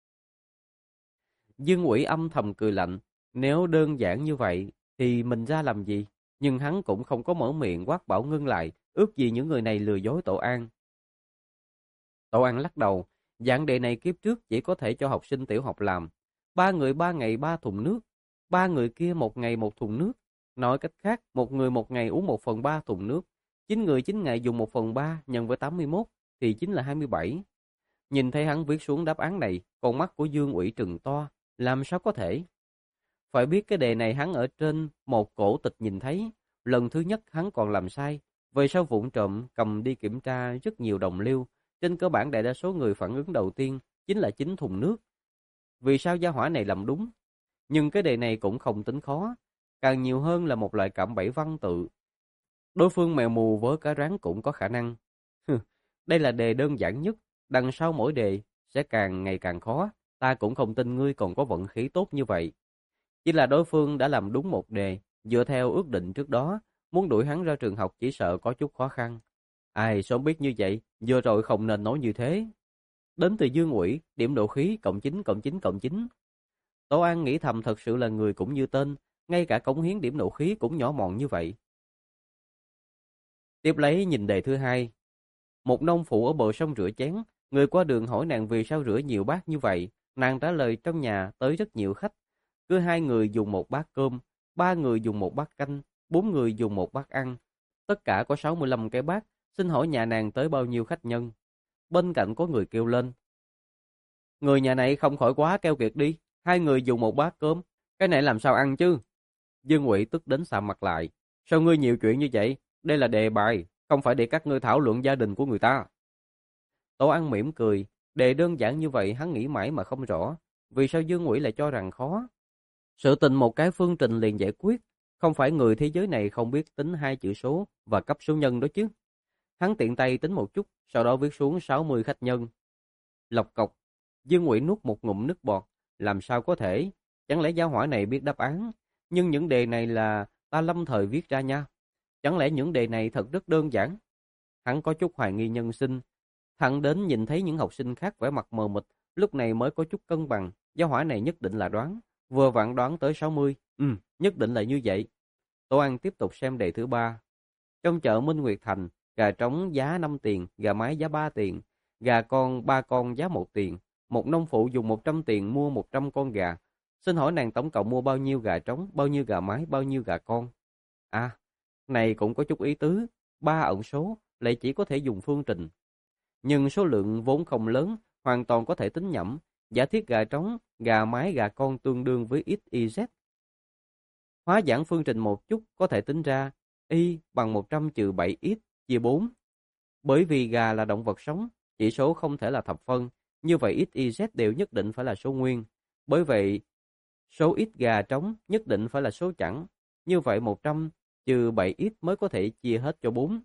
Dương Ủy âm thầm cười lạnh, nếu đơn giản như vậy thì mình ra làm gì? Nhưng hắn cũng không có mở miệng quát bảo ngưng lại, ước gì những người này lừa dối Tổ An. Tổ An lắc đầu, dạng đề này kiếp trước chỉ có thể cho học sinh tiểu học làm. Ba người ba ngày ba thùng nước, ba người kia một ngày một thùng nước. Nói cách khác, một người một ngày uống một phần ba thùng nước. Chín người chín ngày dùng một phần ba nhân với tám mươi mốt thì chính là hai mươi bảy. Nhìn thấy hắn viết xuống đáp án này, con mắt của Dương Ủy trừng to, làm sao có thể? Phải biết cái đề này hắn ở trên một cổ tịch nhìn thấy, lần thứ nhất hắn còn làm sai, về sau vụng trộm cầm đi kiểm tra rất nhiều đồng liêu, trên cơ bản đại đa số người phản ứng đầu tiên chính là chín thùng nước. Vì sao gia hỏa này làm đúng? Nhưng cái đề này cũng không tính khó, càng nhiều hơn là một loại cạm bẫy văn tự. Đối phương mèo mù với cá rán cũng có khả năng. Đây là đề đơn giản nhất, đằng sau mỗi đề sẽ càng ngày càng khó, ta cũng không tin ngươi còn có vận khí tốt như vậy. Chỉ là đối phương đã làm đúng một đề, dựa theo ước định trước đó, muốn đuổi hắn ra trường học chỉ sợ có chút khó khăn. Ai sớm biết như vậy, vừa rồi không nên nói như thế. Đến từ Dương Ủy, điểm độ khí cộng chín cộng chín cộng chín. Tổ An nghĩ thầm thật sự là người cũng như tên, ngay cả cống hiến điểm độ khí cũng nhỏ mọn như vậy. Tiếp lấy nhìn đề thứ hai. Một nông phụ ở bờ sông rửa chén, người qua đường hỏi nàng vì sao rửa nhiều bát như vậy, nàng trả lời trong nhà tới rất nhiều khách. Cứ hai người dùng một bát cơm, ba người dùng một bát canh, bốn người dùng một bát ăn. Tất cả có sáu mươi lăm cái bát, xin hỏi nhà nàng tới bao nhiêu khách nhân? Bên cạnh có người kêu lên. Người nhà này không khỏi quá keo kiệt đi, hai người dùng một bát cơm, cái này làm sao ăn chứ? Dương Ngụy tức đến sạm mặt lại. Sao ngươi nhiều chuyện như vậy? Đây là đề bài, không phải để các ngươi thảo luận gia đình của người ta. Tổ Ăn mỉm cười, đề đơn giản như vậy hắn nghĩ mãi mà không rõ. Vì sao Dương Ngụy lại cho rằng khó? Sự tình một cái phương trình liền giải quyết, không phải người thế giới này không biết tính hai chữ số và cấp số nhân đó chứ. Hắn tiện tay tính một chút, sau đó viết xuống sáu mươi khách nhân. Lộc cộc, Dương Ngụy nuốt một ngụm nước bọt, làm sao có thể? Chẳng lẽ gia hỏa này biết đáp án? Nhưng những đề này là ta lâm thời viết ra nha. Chẳng lẽ những đề này thật rất đơn giản? Hắn có chút hoài nghi nhân sinh. Thẳng đến nhìn thấy những học sinh khác vẻ mặt mờ mịt, lúc này mới có chút cân bằng. Gia hỏa này nhất định là đoán. Vừa vặn đoán tới sáu mươi. Ừ, nhất định là như vậy. Tô An tiếp tục xem đề thứ ba. Trong chợ Minh Nguyệt Thành, gà trống giá năm tiền, gà mái giá ba tiền, gà con ba con giá một tiền. Một nông phụ dùng một trăm tiền mua một trăm con gà. Xin hỏi nàng tổng cộng mua bao nhiêu gà trống, bao nhiêu gà mái, bao nhiêu gà con? À, này cũng có chút ý tứ. Ba ẩn số lại chỉ có thể dùng phương trình. Nhưng số lượng vốn không lớn, hoàn toàn có thể tính nhẩm. Giả thiết gà trống, gà mái, gà con tương đương với x, y, z. Hóa giản phương trình một chút có thể tính ra y bằng một trăm trừ bảy x chia bốn. Bởi vì gà là động vật sống, chỉ số không thể là thập phân, như vậy x, y, z đều nhất định phải là số nguyên. Bởi vậy, số x gà trống nhất định phải là số chẵn, như vậy một trăm trừ bảy x mới có thể chia hết cho bốn.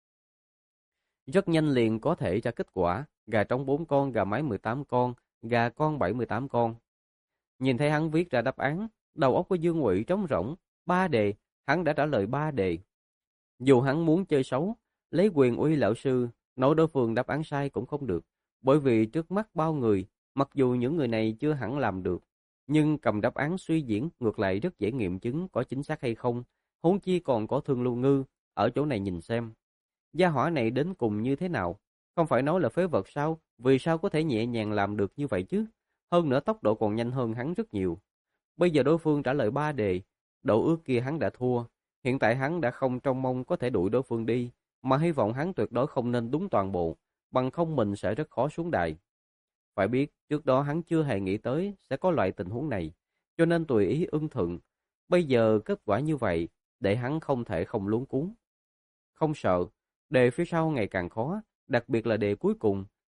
Rất nhanh liền có thể ra kết quả, gà trống bốn con, gà mái mười tám con, gà con bảy mươi tám con. Nhìn thấy hắn viết ra đáp án, đầu óc của Dương Ngụy trống rỗng, ba đề, hắn đã trả lời ba đề. Dù hắn muốn chơi xấu, lấy quyền uy lão sư, nói đối phương đáp án sai cũng không được, bởi vì trước mắt bao người, mặc dù những người này chưa hẳn làm được, nhưng cầm đáp án suy diễn ngược lại rất dễ nghiệm chứng có chính xác hay không, huống chi còn có Thương Lưu Ngư, ở chỗ này nhìn xem. Gia hỏa này đến cùng như thế nào? Không phải nói là phế vật sao? Vì sao có thể nhẹ nhàng làm được như vậy chứ? Hơn nữa tốc độ còn nhanh hơn hắn rất nhiều. Bây giờ đối phương trả lời ba đề, độ ước kia hắn đã thua. Hiện tại hắn đã không trông mong có thể đuổi đối phương đi, mà hy vọng hắn tuyệt đối không nên đúng toàn bộ, bằng không mình sẽ rất khó xuống đài. Phải biết, trước đó hắn chưa hề nghĩ tới sẽ có loại tình huống này, cho nên tùy ý ưng thuận. Bây giờ kết quả như vậy, để hắn không thể không luống cuống. Không sợ, đề phía sau ngày càng khó, đặc biệt là đề cuối cùng,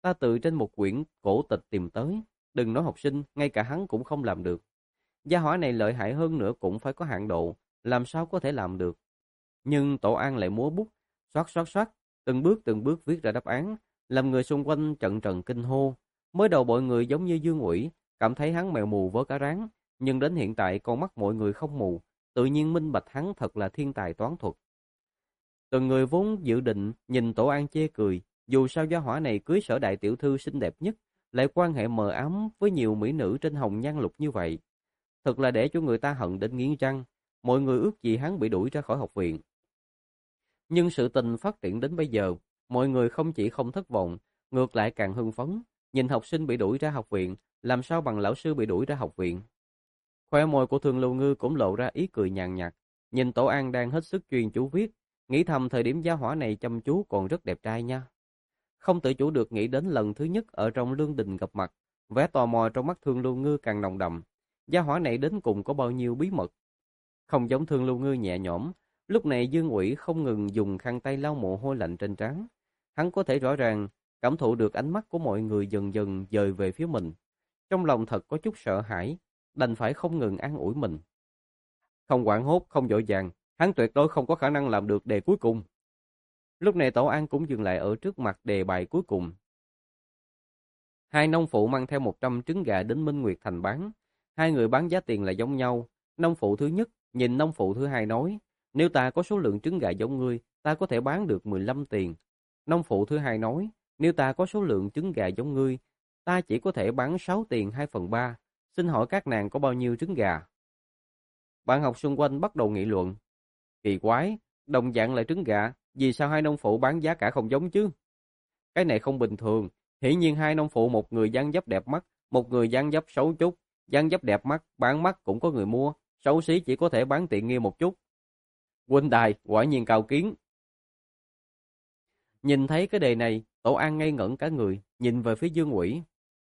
Ta từ trên một quyển cổ tịch tìm tới, đừng nói học sinh, ngay cả hắn cũng không làm được. Gia hỏa này lợi hại hơn nữa cũng phải có hạn độ, làm sao có thể làm được. Nhưng Tổ An lại múa bút, xoát xoát xoát, từng bước từng bước viết ra đáp án, làm người xung quanh trận trận kinh hô. Mới đầu mọi người giống như Dương Ủy, cảm thấy hắn mèo mù vớ cá rán, nhưng đến hiện tại con mắt mọi người không mù, tự nhiên minh bạch hắn thật là thiên tài toán thuật. Từng người vốn dự định nhìn Tổ An chê cười, dù sao gia hỏa này cưới Sở đại tiểu thư xinh đẹp nhất, lại quan hệ mờ ám với nhiều mỹ nữ trên hồng nhan lục như vậy. Thật là để cho người ta hận đến nghiến răng, mọi người ước gì hắn bị đuổi ra khỏi học viện. Nhưng sự tình phát triển đến bây giờ, mọi người không chỉ không thất vọng, ngược lại càng hưng phấn, nhìn học sinh bị đuổi ra học viện, làm sao bằng lão sư bị đuổi ra học viện. Khoe môi của Thường Lưu Ngư cũng lộ ra ý cười nhàn nhạt, nhìn Tổ An đang hết sức chuyên chú viết, nghĩ thầm thời điểm gia hỏa này chăm chú còn rất đẹp trai nha. Không tự chủ được nghĩ đến lần thứ nhất ở trong lương đình gặp mặt, vẻ tò mò trong mắt Thương Lưu Ngư càng nồng đậm. Gia hỏa này đến cùng có bao nhiêu bí mật? Không giống Thương Lưu Ngư nhẹ nhõm, lúc này Dương Ủy không ngừng dùng khăn tay lau mồ hôi lạnh trên trán. Hắn có thể rõ ràng cảm thụ được ánh mắt của mọi người dần dần dời về phía mình. Trong lòng thật có chút sợ hãi, đành phải không ngừng an ủi mình. Không hoảng hốt, không vội vàng, hắn tuyệt đối không có khả năng làm được đề cuối cùng. Lúc này Tổ An cũng dừng lại ở trước mặt đề bài cuối cùng. Hai nông phụ mang theo một trăm trứng gà đến Minh Nguyệt Thành bán. Hai người bán giá tiền là giống nhau. Nông phụ thứ nhất nhìn nông phụ thứ hai nói, nếu ta có số lượng trứng gà giống ngươi, ta có thể bán được mười lăm tiền. Nông phụ thứ hai nói, nếu ta có số lượng trứng gà giống ngươi, ta chỉ có thể bán sáu tiền hai phần ba. Xin hỏi các nàng có bao nhiêu trứng gà? Bạn học xung quanh bắt đầu nghị luận. Kỳ quái, đồng dạng là trứng gà, vì sao hai nông phụ bán giá cả không giống chứ? Cái này không bình thường, hiển nhiên hai nông phụ một người dáng dấp đẹp mắt, một người dáng dấp xấu chút, dáng dấp đẹp mắt, bán mắt cũng có người mua, xấu xí chỉ có thể bán tiện nghi một chút. Huynh đài, quả nhiên cao kiến. Nhìn thấy cái đề này, Tổ An ngây ngẩn cả người, nhìn về phía Dương Ủy.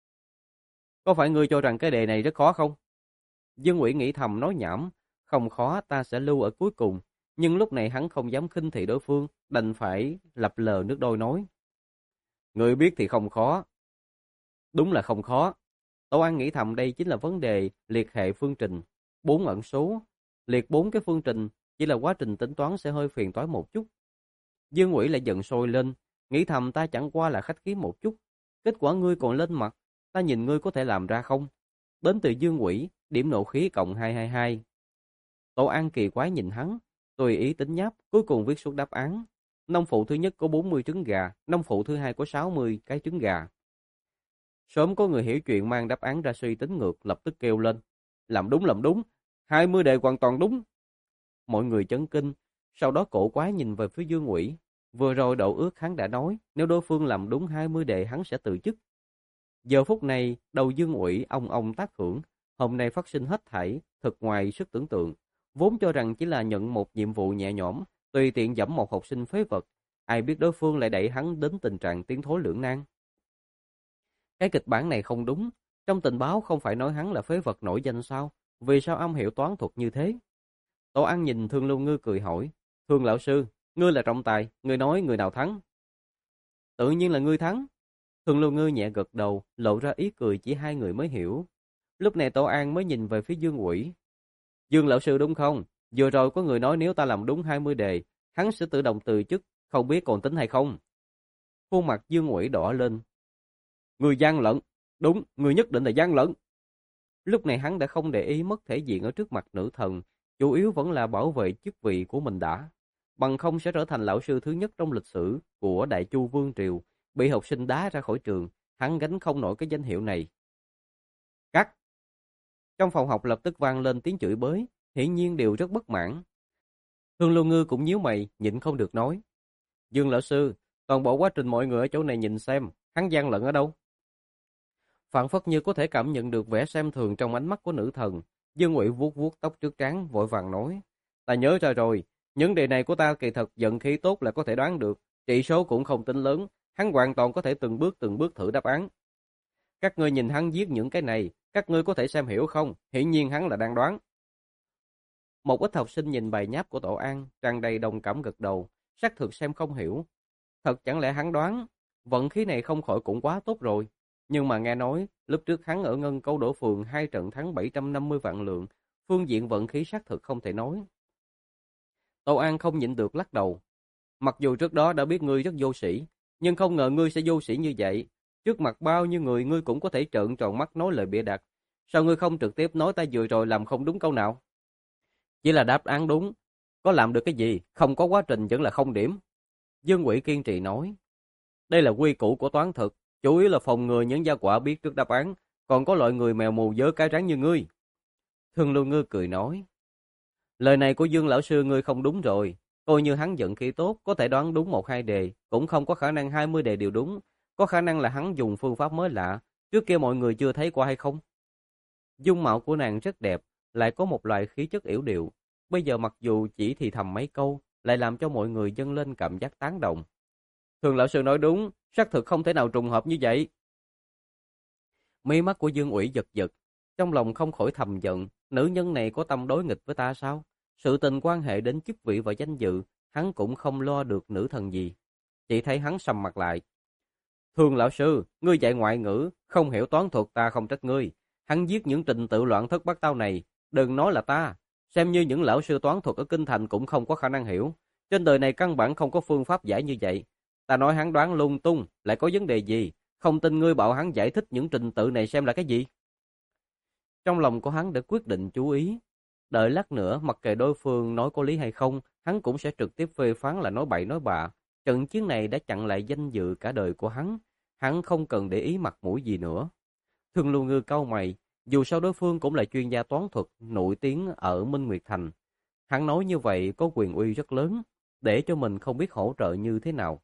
Có phải ngươi cho rằng cái đề này rất khó không? Dương Ủy nghĩ thầm nói nhảm, không khó, ta sẽ lưu ở cuối cùng. Nhưng lúc này hắn không dám khinh thị đối phương, đành phải lập lờ nước đôi nói. Ngươi biết thì không khó. Đúng là không khó. Tổ An nghĩ thầm đây chính là vấn đề liệt hệ phương trình, bốn ẩn số. Liệt bốn cái phương trình, chỉ là quá trình tính toán sẽ hơi phiền toái một chút. Dương Ủy lại giận sôi lên, nghĩ thầm ta chẳng qua là khách khí một chút. Kết quả ngươi còn lên mặt, ta nhìn ngươi có thể làm ra không? Đến từ Dương Ủy, điểm nộ khí cộng hai trăm hai mươi hai. Tổ An kỳ quái nhìn hắn, tùy ý tính nháp, cuối cùng viết xuống đáp án. Nông phụ thứ nhất có bốn mươi trứng gà, nông phụ thứ hai có sáu mươi cái trứng gà. Sớm có người hiểu chuyện mang đáp án ra suy tính ngược, lập tức kêu lên. Làm đúng làm đúng, hai mươi đề hoàn toàn đúng. Mọi người chấn kinh, sau đó cổ quái nhìn về phía Dương Ủy. Vừa rồi Đậu Ước hắn đã nói, nếu đối phương làm đúng hai mươi đề hắn sẽ từ chức. Giờ phút này, đầu Dương Ủy ong ong tác hưởng, hôm nay phát sinh hết thảy, thật ngoài sức tưởng tượng. Vốn cho rằng chỉ là nhận một nhiệm vụ nhẹ nhõm, tùy tiện dẫm một học sinh phế vật, ai biết đối phương lại đẩy hắn đến tình trạng tiến thối lưỡng nan. Cái kịch bản này không đúng, trong tình báo không phải nói hắn là phế vật nổi danh sao, vì sao âm hiểu toán thuật như thế? Tổ An nhìn Thương Lưu Ngư cười hỏi, Thương lão sư, ngươi là trọng tài, ngươi nói người nào thắng? Tự nhiên là ngươi thắng. Thương Lưu Ngư nhẹ gật đầu, lộ ra ý cười chỉ hai người mới hiểu. Lúc này Tổ An mới nhìn về phía Dương Ủy. Dương lão sư đúng không? Vừa rồi có người nói nếu ta làm đúng hai mươi đề, hắn sẽ tự động từ chức, không biết còn tính hay không? Khuôn mặt Dương Ủy đỏ lên. Người gian lận, đúng, người nhất định là gian lận. Lúc này hắn đã không để ý mất thể diện ở trước mặt nữ thần, chủ yếu vẫn là bảo vệ chức vị của mình đã. Bằng không sẽ trở thành lão sư thứ nhất trong lịch sử của Đại Chu Vương Triều, bị học sinh đá ra khỏi trường, hắn gánh không nổi cái danh hiệu này. Cắt! Trong phòng học lập tức vang lên tiếng chửi bới, hiển nhiên đều rất bất mãn. Hương Lưu Ngư cũng nhíu mày, nhịn không được nói. Dương lão sư, toàn bộ quá trình mọi người ở chỗ này nhìn xem, hắn gian lận ở đâu? Phảng phất như có thể cảm nhận được vẻ xem thường trong ánh mắt của nữ thần. Dương Ngụy vuốt vuốt tóc trước trán, vội vàng nói. Ta nhớ ra rồi, những đề này của ta kỳ thật giận khí tốt là có thể đoán được, trị số cũng không tính lớn, hắn hoàn toàn có thể từng bước từng bước thử đáp án. Các ngươi nhìn hắn viết những cái này, các ngươi có thể xem hiểu không? Hiển nhiên hắn là đang đoán. Một ít học sinh nhìn bài nháp của Tổ An, tràn đầy đồng cảm gật đầu, xác thực xem không hiểu. Thật chẳng lẽ hắn đoán? Vận khí này không khỏi cũng quá tốt rồi. Nhưng mà nghe nói, lúc trước hắn ở Ngân Câu Đổ Phường hai trận thắng bảy trăm năm mươi vạn lượng, phương diện vận khí xác thực không thể nói. Tô An không nhịn được lắc đầu. Mặc dù trước đó đã biết ngươi rất vô sĩ, nhưng không ngờ ngươi sẽ vô sĩ như vậy. Trước mặt bao nhiêu người ngươi cũng có thể trợn tròn mắt nói lời bịa đặt. Sao ngươi không trực tiếp nói ta vừa rồi làm không đúng câu nào? Chỉ là đáp án đúng. Có làm được cái gì, không có quá trình vẫn là không điểm. Dương Quỷ kiên trì nói. Đây là quy củ của toán thực, chủ yếu là phòng ngừa những gia quả biết trước đáp án, còn có loại người mèo mù dớ cái rắn như ngươi. Thương Lưu Ngư cười nói. Lời này của Dương lão sư ngươi không đúng rồi. Coi như hắn vận khí tốt, có thể đoán đúng một hai đề, cũng không có khả năng hai mươi đề đều đúng. Có khả năng là hắn dùng phương pháp mới lạ, trước kia mọi người chưa thấy qua hay không? Dung mạo của nàng rất đẹp, lại có một loại khí chất yểu điệu. Bây giờ mặc dù chỉ thì thầm mấy câu, lại làm cho mọi người dâng lên cảm giác tán đồng. Thường lão sư nói đúng, xác thực không thể nào trùng hợp như vậy. Mí mắt của Dương Ủy giật giật, trong lòng không khỏi thầm giận, nữ nhân này có tâm đối nghịch với ta sao? Sự tình quan hệ đến chức vị và danh dự, hắn cũng không lo được nữ thần gì. Chỉ thấy hắn sầm mặt lại. Thường lão sư, ngươi dạy ngoại ngữ, không hiểu toán thuật ta không trách ngươi. Hắn viết những trình tự loạn thất bát tao này, đừng nói là ta. Xem như những lão sư toán thuật ở Kinh Thành cũng không có khả năng hiểu. Trên đời này căn bản không có phương pháp giải như vậy. Ta nói hắn đoán lung tung, lại có vấn đề gì? Không tin ngươi bảo hắn giải thích những trình tự này xem là cái gì? Trong lòng của hắn đã quyết định chú ý. Đợi lát nữa, mặc kệ đối phương nói có lý hay không, hắn cũng sẽ trực tiếp phê phán là nói bậy nói bạ. Trận chiến này đã chặn lại danh dự cả đời của hắn. Hắn không cần để ý mặt mũi gì nữa. Thương Lưu Ngư cau mày, dù sao đối phương cũng là chuyên gia toán thuật nổi tiếng ở Minh Nguyệt Thành. Hắn nói như vậy có quyền uy rất lớn, để cho mình không biết hỗ trợ như thế nào.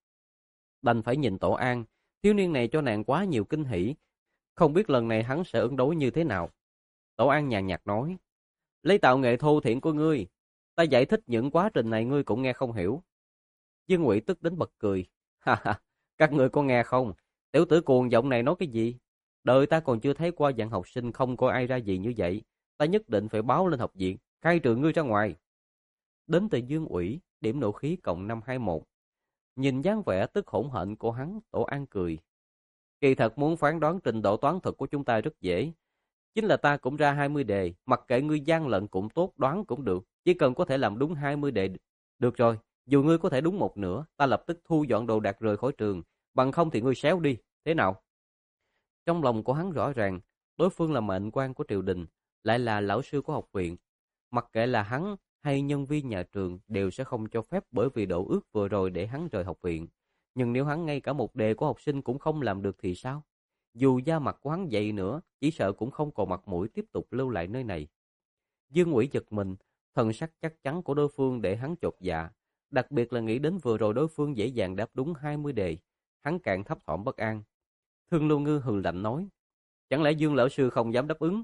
Đành phải nhìn Tổ An, thiếu niên này cho nàng quá nhiều kinh hỉ, không biết lần này hắn sẽ ứng đối như thế nào. Tổ An nhàn nhạt nói, lấy tạo nghệ thô thiển của ngươi, ta giải thích những quá trình này ngươi cũng nghe không hiểu. Dương Ngụy tức đến bật cười, ha ha, các ngươi có nghe không? Tiểu tử cuồng giọng này nói cái gì? Đời ta còn chưa thấy qua dạng học sinh không coi ai ra gì như vậy, ta nhất định phải báo lên học viện, khai trừ ngươi ra ngoài. Đến từ Dương Ủy, điểm nộ khí cộng năm hai một. Nhìn dáng vẻ tức hỗn hển của hắn, Tổ An cười. Kỳ thật muốn phán đoán trình độ toán thực của chúng ta rất dễ. Chính là ta cũng ra hai mươi đề, mặc kệ ngươi gian lận cũng tốt, đoán cũng được. Chỉ cần có thể làm đúng hai mươi đề. Được rồi, dù ngươi có thể đúng một nửa, ta lập tức thu dọn đồ đạc rời khỏi trường. Bằng không thì ngươi xéo đi, thế nào? Trong lòng của hắn rõ ràng, đối phương là mệnh quan của triều đình, lại là lão sư của học viện. Mặc kệ là hắn hay nhân viên nhà trường đều sẽ không cho phép bởi vì đổ ước vừa rồi để hắn rời học viện. Nhưng nếu hắn ngay cả một đề của học sinh cũng không làm được thì sao? Dù da mặt của hắn vậy nữa, chỉ sợ cũng không còn mặt mũi tiếp tục lưu lại nơi này. Dương Ngụy giật mình, thần sắc chắc chắn của đối phương để hắn chột dạ. Đặc biệt là nghĩ đến vừa rồi đối phương dễ dàng đáp đúng hai mươi đề, hắn càng thấp thỏm bất an. Thương Lưu Ngư hừ lạnh nói, chẳng lẽ Dương lão sư không dám đáp ứng?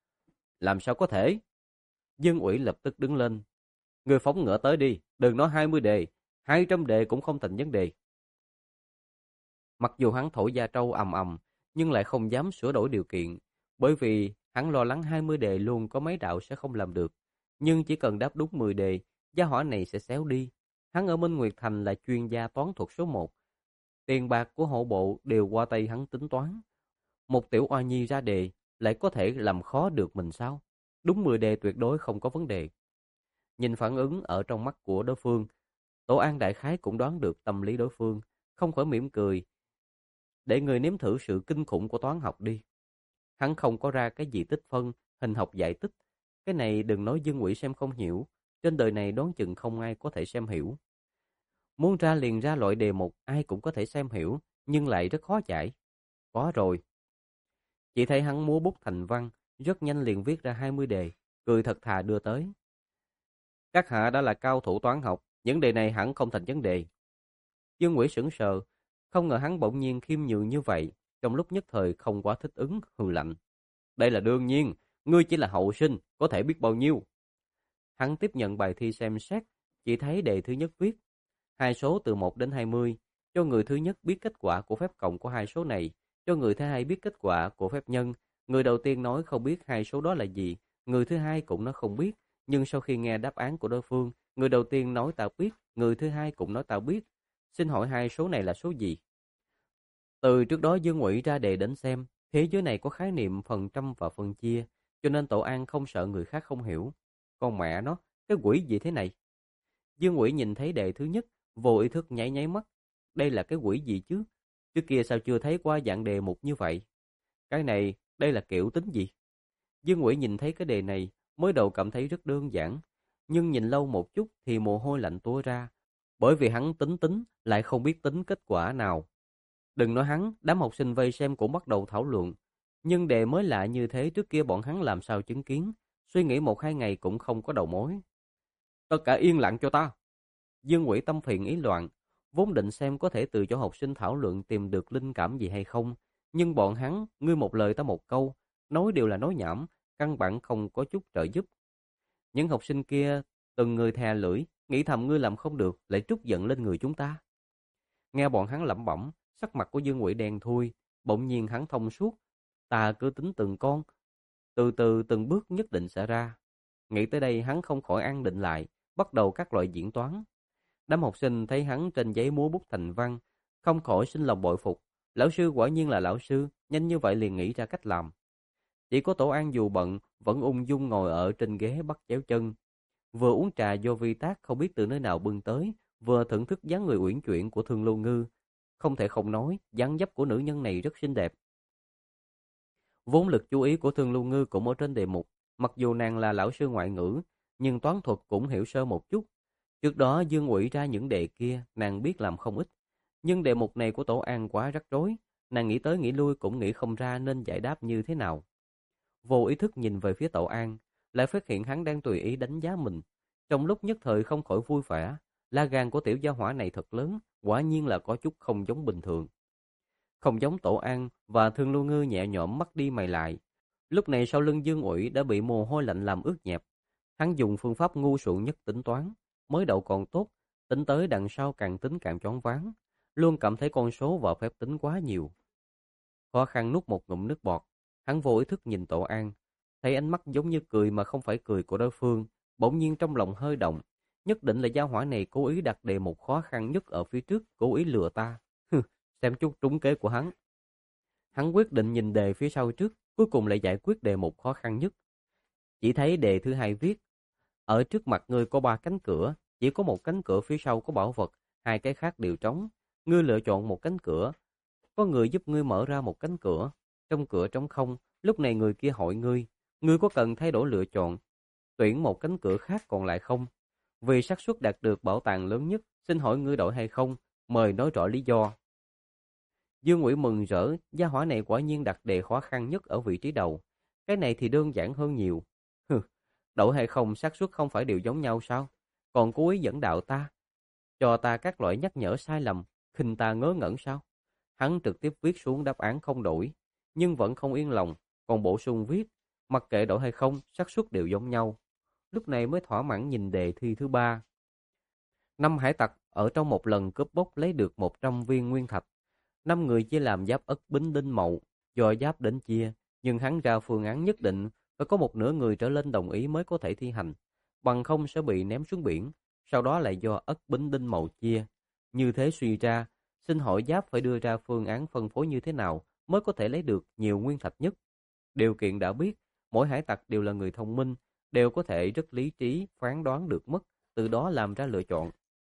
Làm sao có thể? Dương Ủy lập tức đứng lên. Người phóng ngựa tới đi, đừng nói hai mươi đề, hai trăm đề cũng không thành vấn đề. Mặc dù hắn thổi da trâu ầm ầm, nhưng lại không dám sửa đổi điều kiện, bởi vì hắn lo lắng hai mươi đề luôn có mấy đạo sẽ không làm được. Nhưng chỉ cần đáp đúng mười đề, gia hỏa này sẽ xéo đi. Hắn ở Minh Nguyệt Thành là chuyên gia toán thuật số một. Tiền bạc của hộ bộ đều qua tay hắn tính toán. Một tiểu oa nhi ra đề, lại có thể làm khó được mình sao? Đúng mười đề tuyệt đối không có vấn đề. Nhìn phản ứng ở trong mắt của đối phương, Tổ An đại khái cũng đoán được tâm lý đối phương, không khỏi mỉm cười. Để người nếm thử sự kinh khủng của toán học đi. Hắn không có ra cái gì tích phân, hình học giải tích. Cái này đừng nói Dương Ngụy xem không hiểu, trên đời này đoán chừng không ai có thể xem hiểu. Muốn ra liền ra loại đề mục ai cũng có thể xem hiểu, nhưng lại rất khó giải. Có rồi. Chỉ thấy hắn múa bút thành văn, rất nhanh liền viết ra hai mươi đề, cười thật thà đưa tới. Các hạ đã là cao thủ toán học, những đề này hẳn không thành vấn đề. Dương Ngụy sững sờ, không ngờ hắn bỗng nhiên khiêm nhường như vậy, trong lúc nhất thời không quá thích ứng, hừ lạnh. Đây là đương nhiên, ngươi chỉ là hậu sinh, có thể biết bao nhiêu. Hắn tiếp nhận bài thi xem xét, chỉ thấy đề thứ nhất viết hai số từ một đến hai mươi, cho người thứ nhất biết kết quả của phép cộng của hai số này, cho người thứ hai biết kết quả của phép nhân. Người đầu tiên nói không biết hai số đó là gì, người thứ hai cũng nói không biết, nhưng sau khi nghe đáp án của đối phương, người đầu tiên nói tao biết, người thứ hai cũng nói tao biết. Xin hỏi hai số này là số gì? Từ trước đó Dương Ngụy ra đề đến xem, thế giới này có khái niệm phần trăm và phần chia, cho nên Tổ An không sợ người khác không hiểu. Con mẹ nó, cái quỷ gì thế này? Dương Ngụy nhìn thấy đề thứ nhất, vô ý thức nháy nháy mắt. Đây là cái quỷ gì chứ? Trước kia sao chưa thấy qua dạng đề mục như vậy? Cái này, đây là kiểu tính gì? Dương Ngụy nhìn thấy cái đề này, mới đầu cảm thấy rất đơn giản, nhưng nhìn lâu một chút thì mồ hôi lạnh túa ra, bởi vì hắn tính tính lại không biết tính kết quả nào. Đừng nói hắn, đám học sinh vây xem cũng bắt đầu thảo luận, nhưng đề mới lạ như thế trước kia bọn hắn làm sao chứng kiến, suy nghĩ một hai ngày cũng không có đầu mối. Tất cả yên lặng cho ta. Dương Ngụy tâm phiền ý loạn, vốn định xem có thể từ chỗ học sinh thảo luận tìm được linh cảm gì hay không, nhưng bọn hắn, ngươi một lời ta một câu, nói đều là nói nhảm, căn bản không có chút trợ giúp. Những học sinh kia, từng người thè lưỡi, nghĩ thầm ngươi làm không được, lại trút giận lên người chúng ta. Nghe bọn hắn lẩm bẩm, sắc mặt của Dương Ngụy đen thui, bỗng nhiên hắn thông suốt, ta cứ tính từng con, từ từ từng bước nhất định sẽ ra. Nghĩ tới đây hắn không khỏi an định lại, bắt đầu các loại diễn toán. Đám học sinh thấy hắn trên giấy múa bút thành văn, không khỏi sinh lòng bội phục. Lão sư quả nhiên là lão sư, nhanh như vậy liền nghĩ ra cách làm. Chỉ có Tổ An dù bận, vẫn ung dung ngồi ở trên ghế bắt chéo chân. Vừa uống trà do vi tác không biết từ nơi nào bưng tới, vừa thưởng thức dáng người uyển chuyển của Thương Lưu Ngư. Không thể không nói, dáng dấp của nữ nhân này rất xinh đẹp. Vốn lực chú ý của Thương Lưu Ngư cũng ở trên đề mục, mặc dù nàng là lão sư ngoại ngữ, nhưng toán thuật cũng hiểu sơ một chút. Trước đó Dương Ngụy ra những đề kia, nàng biết làm không ít, nhưng đề mục này của Tổ An quá rắc rối, nàng nghĩ tới nghĩ lui cũng nghĩ không ra nên giải đáp như thế nào. Vô ý thức nhìn về phía Tổ An, lại phát hiện hắn đang tùy ý đánh giá mình. Trong lúc nhất thời không khỏi vui vẻ, la gan của tiểu gia hỏa này thật lớn, quả nhiên là có chút không giống bình thường. Không giống Tổ An và Thương Lưu Ngư nhẹ nhõm mắt đi mày lại. Lúc này sau lưng Dương Uỷ đã bị mồ hôi lạnh làm ướt nhẹp. Hắn dùng phương pháp ngu xuẩn nhất tính toán, mới đầu còn tốt, tính tới đằng sau càng tính càng choáng váng, luôn cảm thấy con số và phép tính quá nhiều. Khó khăn nuốt một ngụm nước bọt, hắn vô ý thức nhìn Tổ An, thấy ánh mắt giống như cười mà không phải cười của đối phương, bỗng nhiên trong lòng hơi động, nhất định là gia hỏa này cố ý đặt đề mục khó khăn nhất ở phía trước, cố ý lừa ta. Xem chút trúng kế của hắn. Hắn quyết định nhìn đề phía sau trước, cuối cùng lại giải quyết đề mục khó khăn nhất. Chỉ thấy đề thứ hai viết, ở trước mặt ngươi có ba cánh cửa, chỉ có một cánh cửa phía sau có bảo vật, hai cái khác đều trống. Ngươi lựa chọn một cánh cửa, có người giúp ngươi mở ra một cánh cửa, trong cửa trống không, lúc này người kia hỏi ngươi, ngươi có cần thay đổi lựa chọn, tuyển một cánh cửa khác còn lại không? Vì xác suất đạt được bảo tàng lớn nhất, xin hỏi ngươi đổi hay không? Mời nói rõ lý do. Dương Ngụy mừng rỡ, gia hỏa này quả nhiên đặt đề khó khăn nhất ở vị trí đầu. Cái này thì đơn giản hơn nhiều. Hừ, đậu hay không xác suất không phải đều giống nhau sao? Còn cố ý dẫn đạo ta, cho ta các loại nhắc nhở sai lầm, khinh ta ngớ ngẩn sao? Hắn trực tiếp viết xuống đáp án không đổi, nhưng vẫn không yên lòng, còn bổ sung viết, mặc kệ đậu hay không, xác suất đều giống nhau. Lúc này mới thỏa mãn nhìn đề thi thứ ba. Năm hải tặc ở trong một lần cướp bóc lấy được một trăm viên nguyên thạch. Năm người chia làm giáp Ất Bính Đinh Mậu, do giáp đến chia, nhưng hắn ra phương án nhất định phải có một nửa người trở lên đồng ý mới có thể thi hành, bằng không sẽ bị ném xuống biển, sau đó lại do Ất Bính Đinh Mậu chia. Như thế suy ra, xin hỏi giáp phải đưa ra phương án phân phối như thế nào mới có thể lấy được nhiều nguyên thạch nhất. Điều kiện đã biết, mỗi hải tặc đều là người thông minh, đều có thể rất lý trí phán đoán được mất, từ đó làm ra lựa chọn.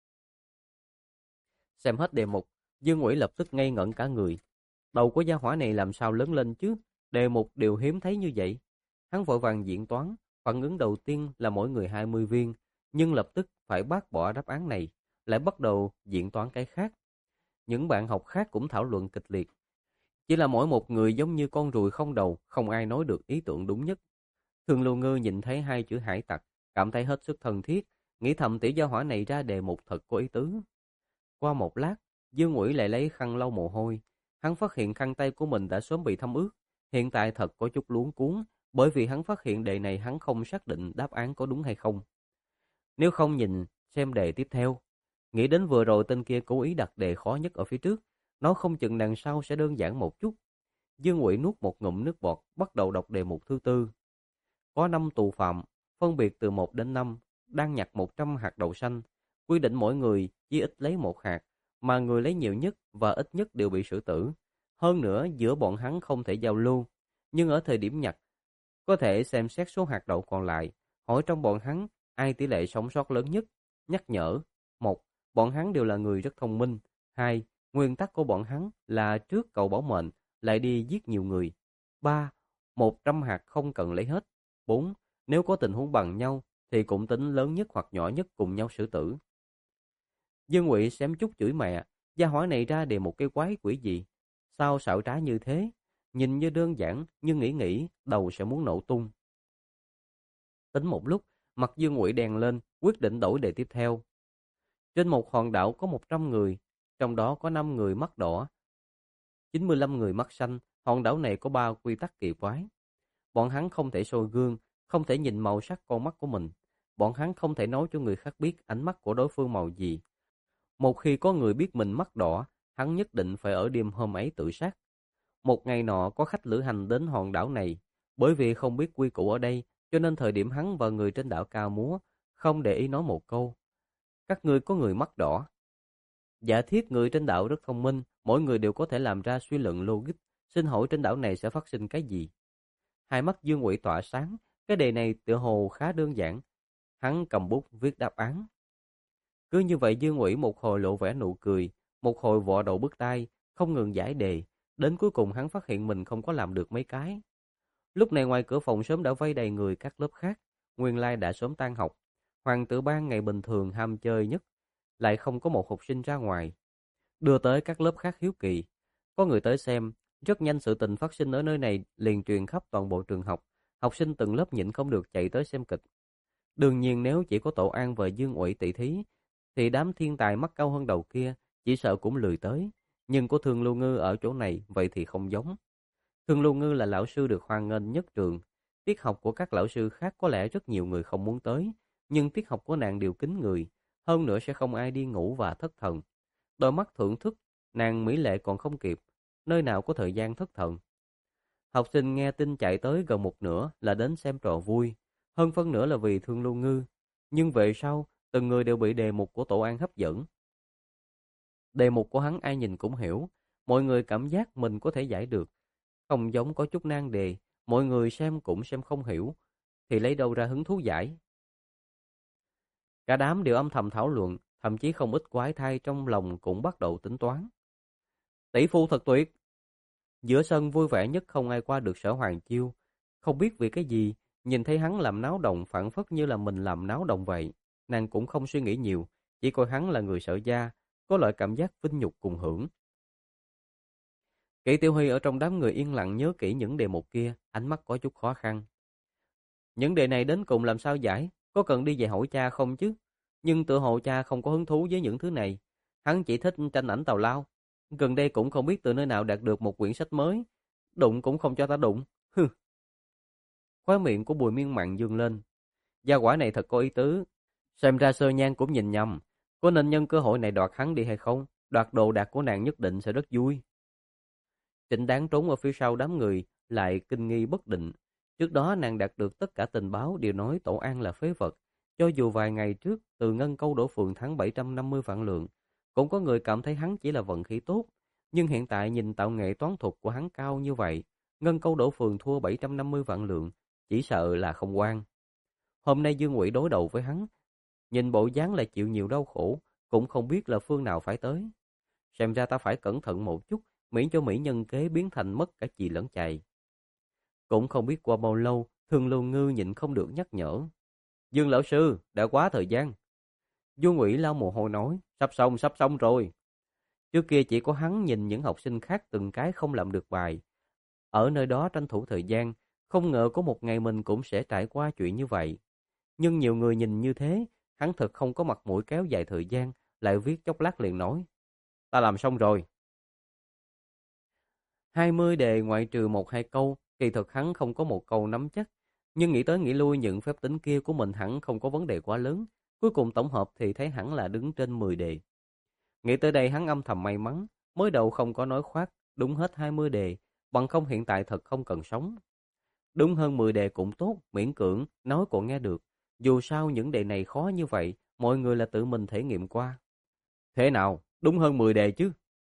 Xem hết đề mục, Dương Ngụy lập tức ngây ngẩn cả người. Đầu của gia hỏa này làm sao lớn lên chứ? Đề mục đều hiếm thấy như vậy. Hắn vội vàng diễn toán, phản ứng đầu tiên là mỗi người hai mươi viên, nhưng lập tức phải bác bỏ đáp án này, lại bắt đầu diễn toán cái khác. Những bạn học khác cũng thảo luận kịch liệt. Chỉ là mỗi một người giống như con ruồi không đầu, không ai nói được ý tưởng đúng nhất. Thường Lưu Ngư nhìn thấy hai chữ hải tặc, cảm thấy hết sức thân thiết, nghĩ thầm tiểu gia hỏa này ra đề mục thật có ý tứ. Qua một lát, Dương Ngụy lại lấy khăn lau mồ hôi. Hắn phát hiện khăn tay của mình đã sớm bị thấm ướt. Hiện tại thật có chút luống cuống, bởi vì hắn phát hiện đề này hắn không xác định đáp án có đúng hay không. Nếu không nhìn xem đề tiếp theo, nghĩ đến vừa rồi tên kia cố ý đặt đề khó nhất ở phía trước, nó không chừng đằng sau sẽ đơn giản một chút. Dương Ngụy nuốt một ngụm nước bọt, bắt đầu đọc đề mục thứ tư. Có năm tù phạm, phân biệt từ một đến năm, đang nhặt một trăm hạt đậu xanh. Quy định mỗi người chỉ ít lấy một hạt, mà người lấy nhiều nhất và ít nhất đều bị xử tử. Hơn nữa giữa bọn hắn không thể giao lưu, nhưng ở thời điểm nhặt, có thể xem xét số hạt đậu còn lại, hỏi trong bọn hắn ai tỷ lệ sống sót lớn nhất. Nhắc nhở: một. Bọn hắn đều là người rất thông minh. Hai. Nguyên tắc của bọn hắn là trước cầu bảo mệnh, lại đi giết nhiều người. Ba. Một trăm hạt không cần lấy hết. Bốn. Nếu có tình huống bằng nhau, thì cũng tính lớn nhất hoặc nhỏ nhất cùng nhau xử tử. Dương Ngụy xém chút chửi mẹ, gia hỏa này ra đề một cái quái quỷ gì? Sao xảo trá như thế? Nhìn như đơn giản, nhưng nghĩ nghĩ, đầu sẽ muốn nổ tung. Tính một lúc, mặt Dương Ngụy đèn lên, quyết định đổi đề tiếp theo. Trên một hòn đảo có một trăm người, trong đó có năm người mắt đỏ, chín mươi lăm người mắt xanh. Hòn đảo này có ba quy tắc kỳ quái. Bọn hắn không thể soi gương, không thể nhìn màu sắc con mắt của mình. Bọn hắn không thể nói cho người khác biết ánh mắt của đối phương màu gì. Một khi có người biết mình mắt đỏ, hắn nhất định phải ở đêm hôm ấy tự sát. Một ngày nọ có khách lữ hành đến hòn đảo này, bởi vì không biết quy củ ở đây, cho nên thời điểm hắn và người trên đảo ca múa, không để ý nói một câu: các ngươi có người mắt đỏ. Giả thiết người trên đảo rất thông minh, mỗi người đều có thể làm ra suy luận logic, xin hỏi trên đảo này sẽ phát sinh cái gì? Hai mắt Dương Ngụy tỏa sáng, cái đề này tựa hồ khá đơn giản. Hắn cầm bút viết đáp án. Cứ như vậy Dương Ngụy một hồi lộ vẻ nụ cười, một hồi vò đầu bứt tai, không ngừng giải đề, đến cuối cùng hắn phát hiện mình không có làm được mấy cái. Lúc này ngoài cửa phòng sớm đã vây đầy người các lớp khác, nguyên lai đã sớm tan học. Hoàng tử ban ngày bình thường ham chơi nhất, lại không có một học sinh ra ngoài, đưa tới các lớp khác hiếu kỳ. Có người tới xem, rất nhanh sự tình phát sinh ở nơi này liền truyền khắp toàn bộ trường học, học sinh từng lớp nhịn không được chạy tới xem kịch. Đương nhiên nếu chỉ có Tổ An và Dương Uy tỷ thí, thì đám thiên tài mắt cao hơn đầu kia chỉ sợ cũng lười tới, nhưng có Thương Lưu Ngư ở chỗ này vậy thì không giống. Thương Lưu Ngư là lão sư được hoan nghênh nhất trường. Tiết học của các lão sư khác có lẽ rất nhiều người không muốn tới, nhưng tiết học của nàng đều kín người, hơn nữa sẽ không ai đi ngủ và thất thần. Đôi mắt thưởng thức, nàng mỹ lệ còn không kịp, nơi nào có thời gian thất thần. Học sinh nghe tin chạy tới gần một nửa là đến xem trò vui, hơn phân nửa là vì Thương Lưu Ngư, nhưng về sau từng người đều bị đề mục của Tổ An hấp dẫn. Đề mục của hắn ai nhìn cũng hiểu, mọi người cảm giác mình có thể giải được, không giống có chút nan đề, mọi người xem cũng xem không hiểu, thì lấy đâu ra hứng thú giải. Cả đám đều âm thầm thảo luận, thậm chí không ít quái thai trong lòng cũng bắt đầu tính toán. Tỷ phu thật tuyệt. Giữa sân vui vẻ nhất không ai qua được Sở Hoàng Chiêu, không biết vì cái gì, nhìn thấy hắn làm náo động phảng phất như là mình làm náo động vậy, nàng cũng không suy nghĩ nhiều, chỉ coi hắn là người Sở gia, có loại cảm giác vinh nhục cùng hưởng. Kỷ Tiểu Huy ở trong đám người yên lặng nhớ kỹ những đề mục kia, ánh mắt có chút khó khăn. Những đề này đến cùng làm sao giải, có cần đi về hỏi cha không chứ? Nhưng tựa hồ cha không có hứng thú với những thứ này, hắn chỉ thích tranh ảnh tào lao. Gần đây cũng không biết từ nơi nào đạt được một quyển sách mới, đụng cũng không cho ta đụng. Hừ. Khóe miệng của Bùi Miên Mạn dương lên. Gia quả này thật có ý tứ, xem ra Sơ Nhan cũng nhìn nhầm, có nên nhân cơ hội này đoạt hắn đi hay không? Đoạt đồ đạc của nàng nhất định sẽ rất vui. Trịnh Đáng trốn ở phía sau đám người lại kinh nghi bất định. Trước đó nàng đạt được tất cả tình báo đều nói Tổ An là phế vật. Cho dù vài ngày trước từ Ngân Câu Đổ Phường thắng bảy trăm năm mươi vạn lượng, cũng có người cảm thấy hắn chỉ là vận khí tốt. Nhưng hiện tại nhìn tạo nghệ toán thuật của hắn cao như vậy, Ngân Câu Đổ Phường thua bảy trăm năm mươi vạn lượng, chỉ sợ là không quan. Hôm nay Dương Ngụy đối đầu với hắn, nhìn bộ dáng là chịu nhiều đau khổ, cũng không biết là phương nào phải tới. Xem ra ta phải cẩn thận một chút, miễn cho mỹ nhân kế biến thành mất cả chì lẫn chày. Cũng không biết qua bao lâu, Thường Lưu Ngư nhịn không được nhắc nhở. Dương lão sư, đã quá thời gian. Du Ngụy lau mồ hôi nói, sắp xong, sắp xong rồi. Trước kia chỉ có hắn nhìn những học sinh khác từng cái không làm được bài. Ở nơi đó tranh thủ thời gian, không ngờ có một ngày mình cũng sẽ trải qua chuyện như vậy. Nhưng nhiều người nhìn như thế, hắn thật không có mặt mũi kéo dài thời gian, lại viết chốc lát liền nói. Ta làm xong rồi. Hai mươi đề ngoại trừ một hai câu, kỳ thực hắn không có một câu nắm chắc. Nhưng nghĩ tới nghĩ lui những phép tính kia của mình hẳn không có vấn đề quá lớn. Cuối cùng tổng hợp thì thấy hẳn là đứng trên mười đề. Nghĩ tới đây hắn âm thầm may mắn, mới đầu không có nói khoác, đúng hết hai mươi đề, bằng không hiện tại thật không cần sống. Đúng hơn mười đề cũng tốt, miễn cưỡng, nói còn nghe được. Dù sao những đề này khó như vậy, mọi người là tự mình thể nghiệm qua. Thế nào, đúng hơn mười đề chứ?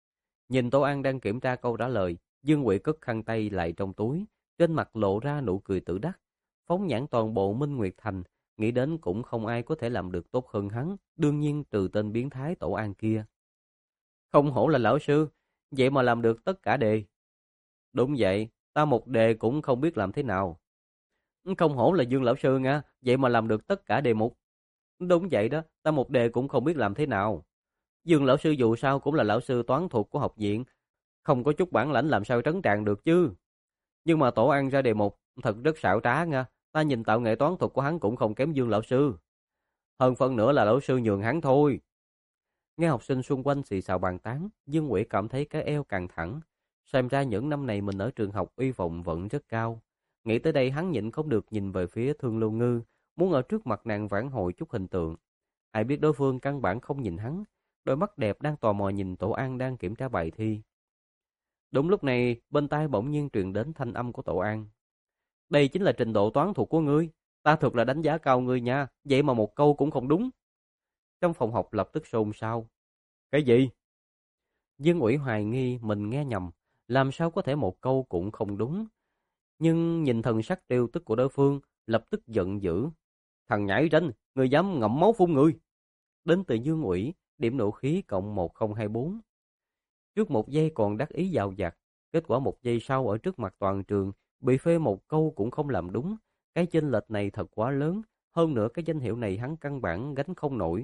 Nhìn Tổ An đang kiểm tra câu trả lời, Dương Quỷ cất khăn tay lại trong túi, trên mặt lộ ra nụ cười tự đắc, phóng nhãn toàn bộ Minh Nguyệt Thành, nghĩ đến cũng không ai có thể làm được tốt hơn hắn, đương nhiên trừ tên biến thái Tổ An kia. Không hổ là lão sư, vậy mà làm được tất cả đề. Đúng vậy, ta một đề cũng không biết làm thế nào. Không hổ là Dương lão sư nha, vậy mà làm được tất cả đề mục. Đúng vậy đó, ta một đề cũng không biết làm thế nào. Dương lão sư dù sao cũng là lão sư toán thuật của học viện, không có chút bản lãnh làm sao trấn tràng được chứ. Nhưng mà Tổ An ra đề mục thật rất xảo trá nha, ta nhìn tạo nghệ toán thuật của hắn cũng không kém Dương lão sư. Hơn phân nữa là lão sư nhường hắn thôi. Nghe học sinh xung quanh xì xào bàn tán, Dương Quỷ cảm thấy cái eo căng thẳng. Xem ra những năm này mình ở trường học uy vọng vẫn rất cao. Nghĩ tới đây hắn nhịn không được nhìn về phía Thương Lưu Ngư, muốn ở trước mặt nàng vãn hồi chút hình tượng. Ai biết đối phương căn bản không nhìn hắn, đôi mắt đẹp đang tò mò nhìn Tổ An đang kiểm tra bài thi. Đúng lúc này, bên tai bỗng nhiên truyền đến thanh âm của Tổ An. Đây chính là trình độ toán thuật của ngươi, ta thực là đánh giá cao ngươi nha, vậy mà một câu cũng không đúng. Trong phòng học lập tức xôn xao. Cái gì? Dương Ủy hoài nghi mình nghe nhầm, làm sao có thể một câu cũng không đúng. Nhưng nhìn thần sắc trêu tức của đối phương, lập tức giận dữ. Thằng nhãi ranh, ngươi dám ngậm máu phun người. Đến từ Dương Ủy, điểm nộ khí cộng một không hai bốn. Trước một giây còn đắc ý dào dạt, kết quả một giây sau ở trước mặt toàn trường, bị phê một câu cũng không làm đúng. Cái chênh lệch này thật quá lớn, hơn nữa cái danh hiệu này hắn căn bản gánh không nổi.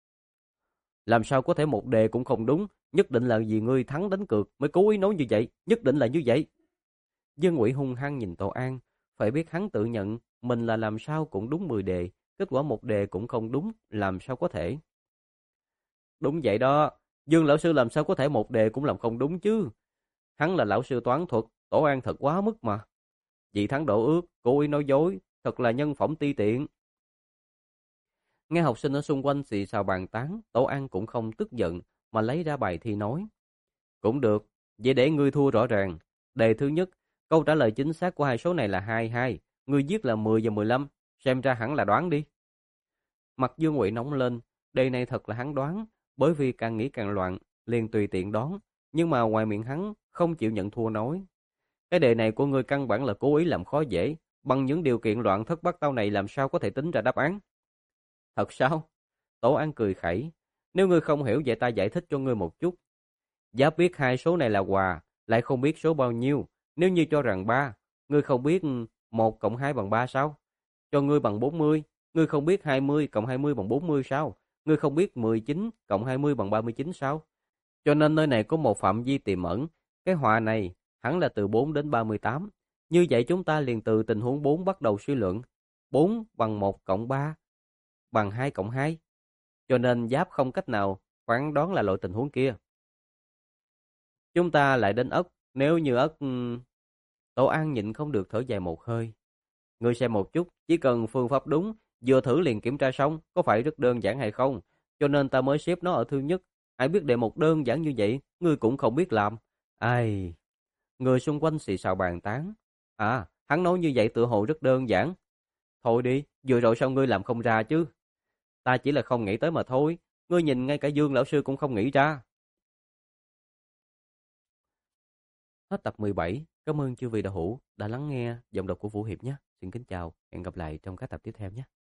Làm sao có thể một đề cũng không đúng, nhất định là vì ngươi thắng đánh cược mới cố ý nói như vậy, nhất định là như vậy. Dương Ngụy hung hăng nhìn Tô An, phải biết hắn tự nhận mình là làm sao cũng đúng mười đề, kết quả một đề cũng không đúng, làm sao có thể. Đúng vậy đó, Dương lão sư làm sao có thể một đề cũng làm không đúng chứ. Hắn là lão sư toán thuật, Tổ An thật quá mức mà. Vì thắng đổ ước, cố ý nói dối, thật là nhân phẩm ti tiện. Nghe học sinh ở xung quanh xì xào bàn tán, Tổ An cũng không tức giận mà lấy ra bài thi nói. Cũng được, vậy để ngươi thua rõ ràng. Đề thứ nhất, câu trả lời chính xác của hai số này là hai hai, ngươi viết là mười và mười lăm, xem ra hẳn là đoán đi. Mặt Dương Ngụy nóng lên, đề này thật là hắn đoán, bởi vì càng nghĩ càng loạn, liền tùy tiện đoán, nhưng mà ngoài miệng hắn không chịu nhận thua nói. Cái đề này của ngươi căn bản là cố ý làm khó dễ, bằng những điều kiện loạn thất bát tao này làm sao có thể tính ra đáp án. Thật sao? Tổ An cười khẩy, nếu ngươi không hiểu vậy ta giải thích cho ngươi một chút. Giáp biết hai số này là hòa, lại không biết số bao nhiêu. Nếu như cho rằng ba, ngươi không biết một cộng hai bằng ba sao? Cho ngươi bằng bốn mươi, ngươi không biết hai mươi cộng hai mươi bằng bốn mươi sao? Ngươi không biết mười chín cộng hai mươi bằng ba mươi chín sao? Cho nên nơi này có một phạm vi tiềm ẩn. Cái hòa này hẳn là từ bốn đến ba mươi tám. Như vậy chúng ta liền từ tình huống bốn bắt đầu suy luận. bốn bằng một cộng ba bằng hai cộng hai. Cho nên Giáp không cách nào phán đoán là loại tình huống kia. Chúng ta lại đến ất, nếu như ất... Tổ An nhịn không được thở dài một hơi. Ngươi xem một chút, chỉ cần phương pháp đúng, vừa thử liền kiểm tra xong, có phải rất đơn giản hay không? Cho nên ta mới xếp nó ở thứ nhất. Ai biết đề một đơn giản như vậy, ngươi cũng không biết làm. Ai... Người xung quanh xì xào bàn tán. À, hắn nói như vậy tự hồ rất đơn giản. Thôi đi, vừa rồi sao ngươi làm không ra chứ? Ta chỉ là không nghĩ tới mà thôi. Ngươi nhìn ngay cả Dương lão sư cũng không nghĩ ra. Hết tập mười bảy. Cảm ơn chư vị đạo hữu đã lắng nghe giọng đọc của Vũ Hiệp nhé. Xin kính chào, hẹn gặp lại trong các tập tiếp theo nhé.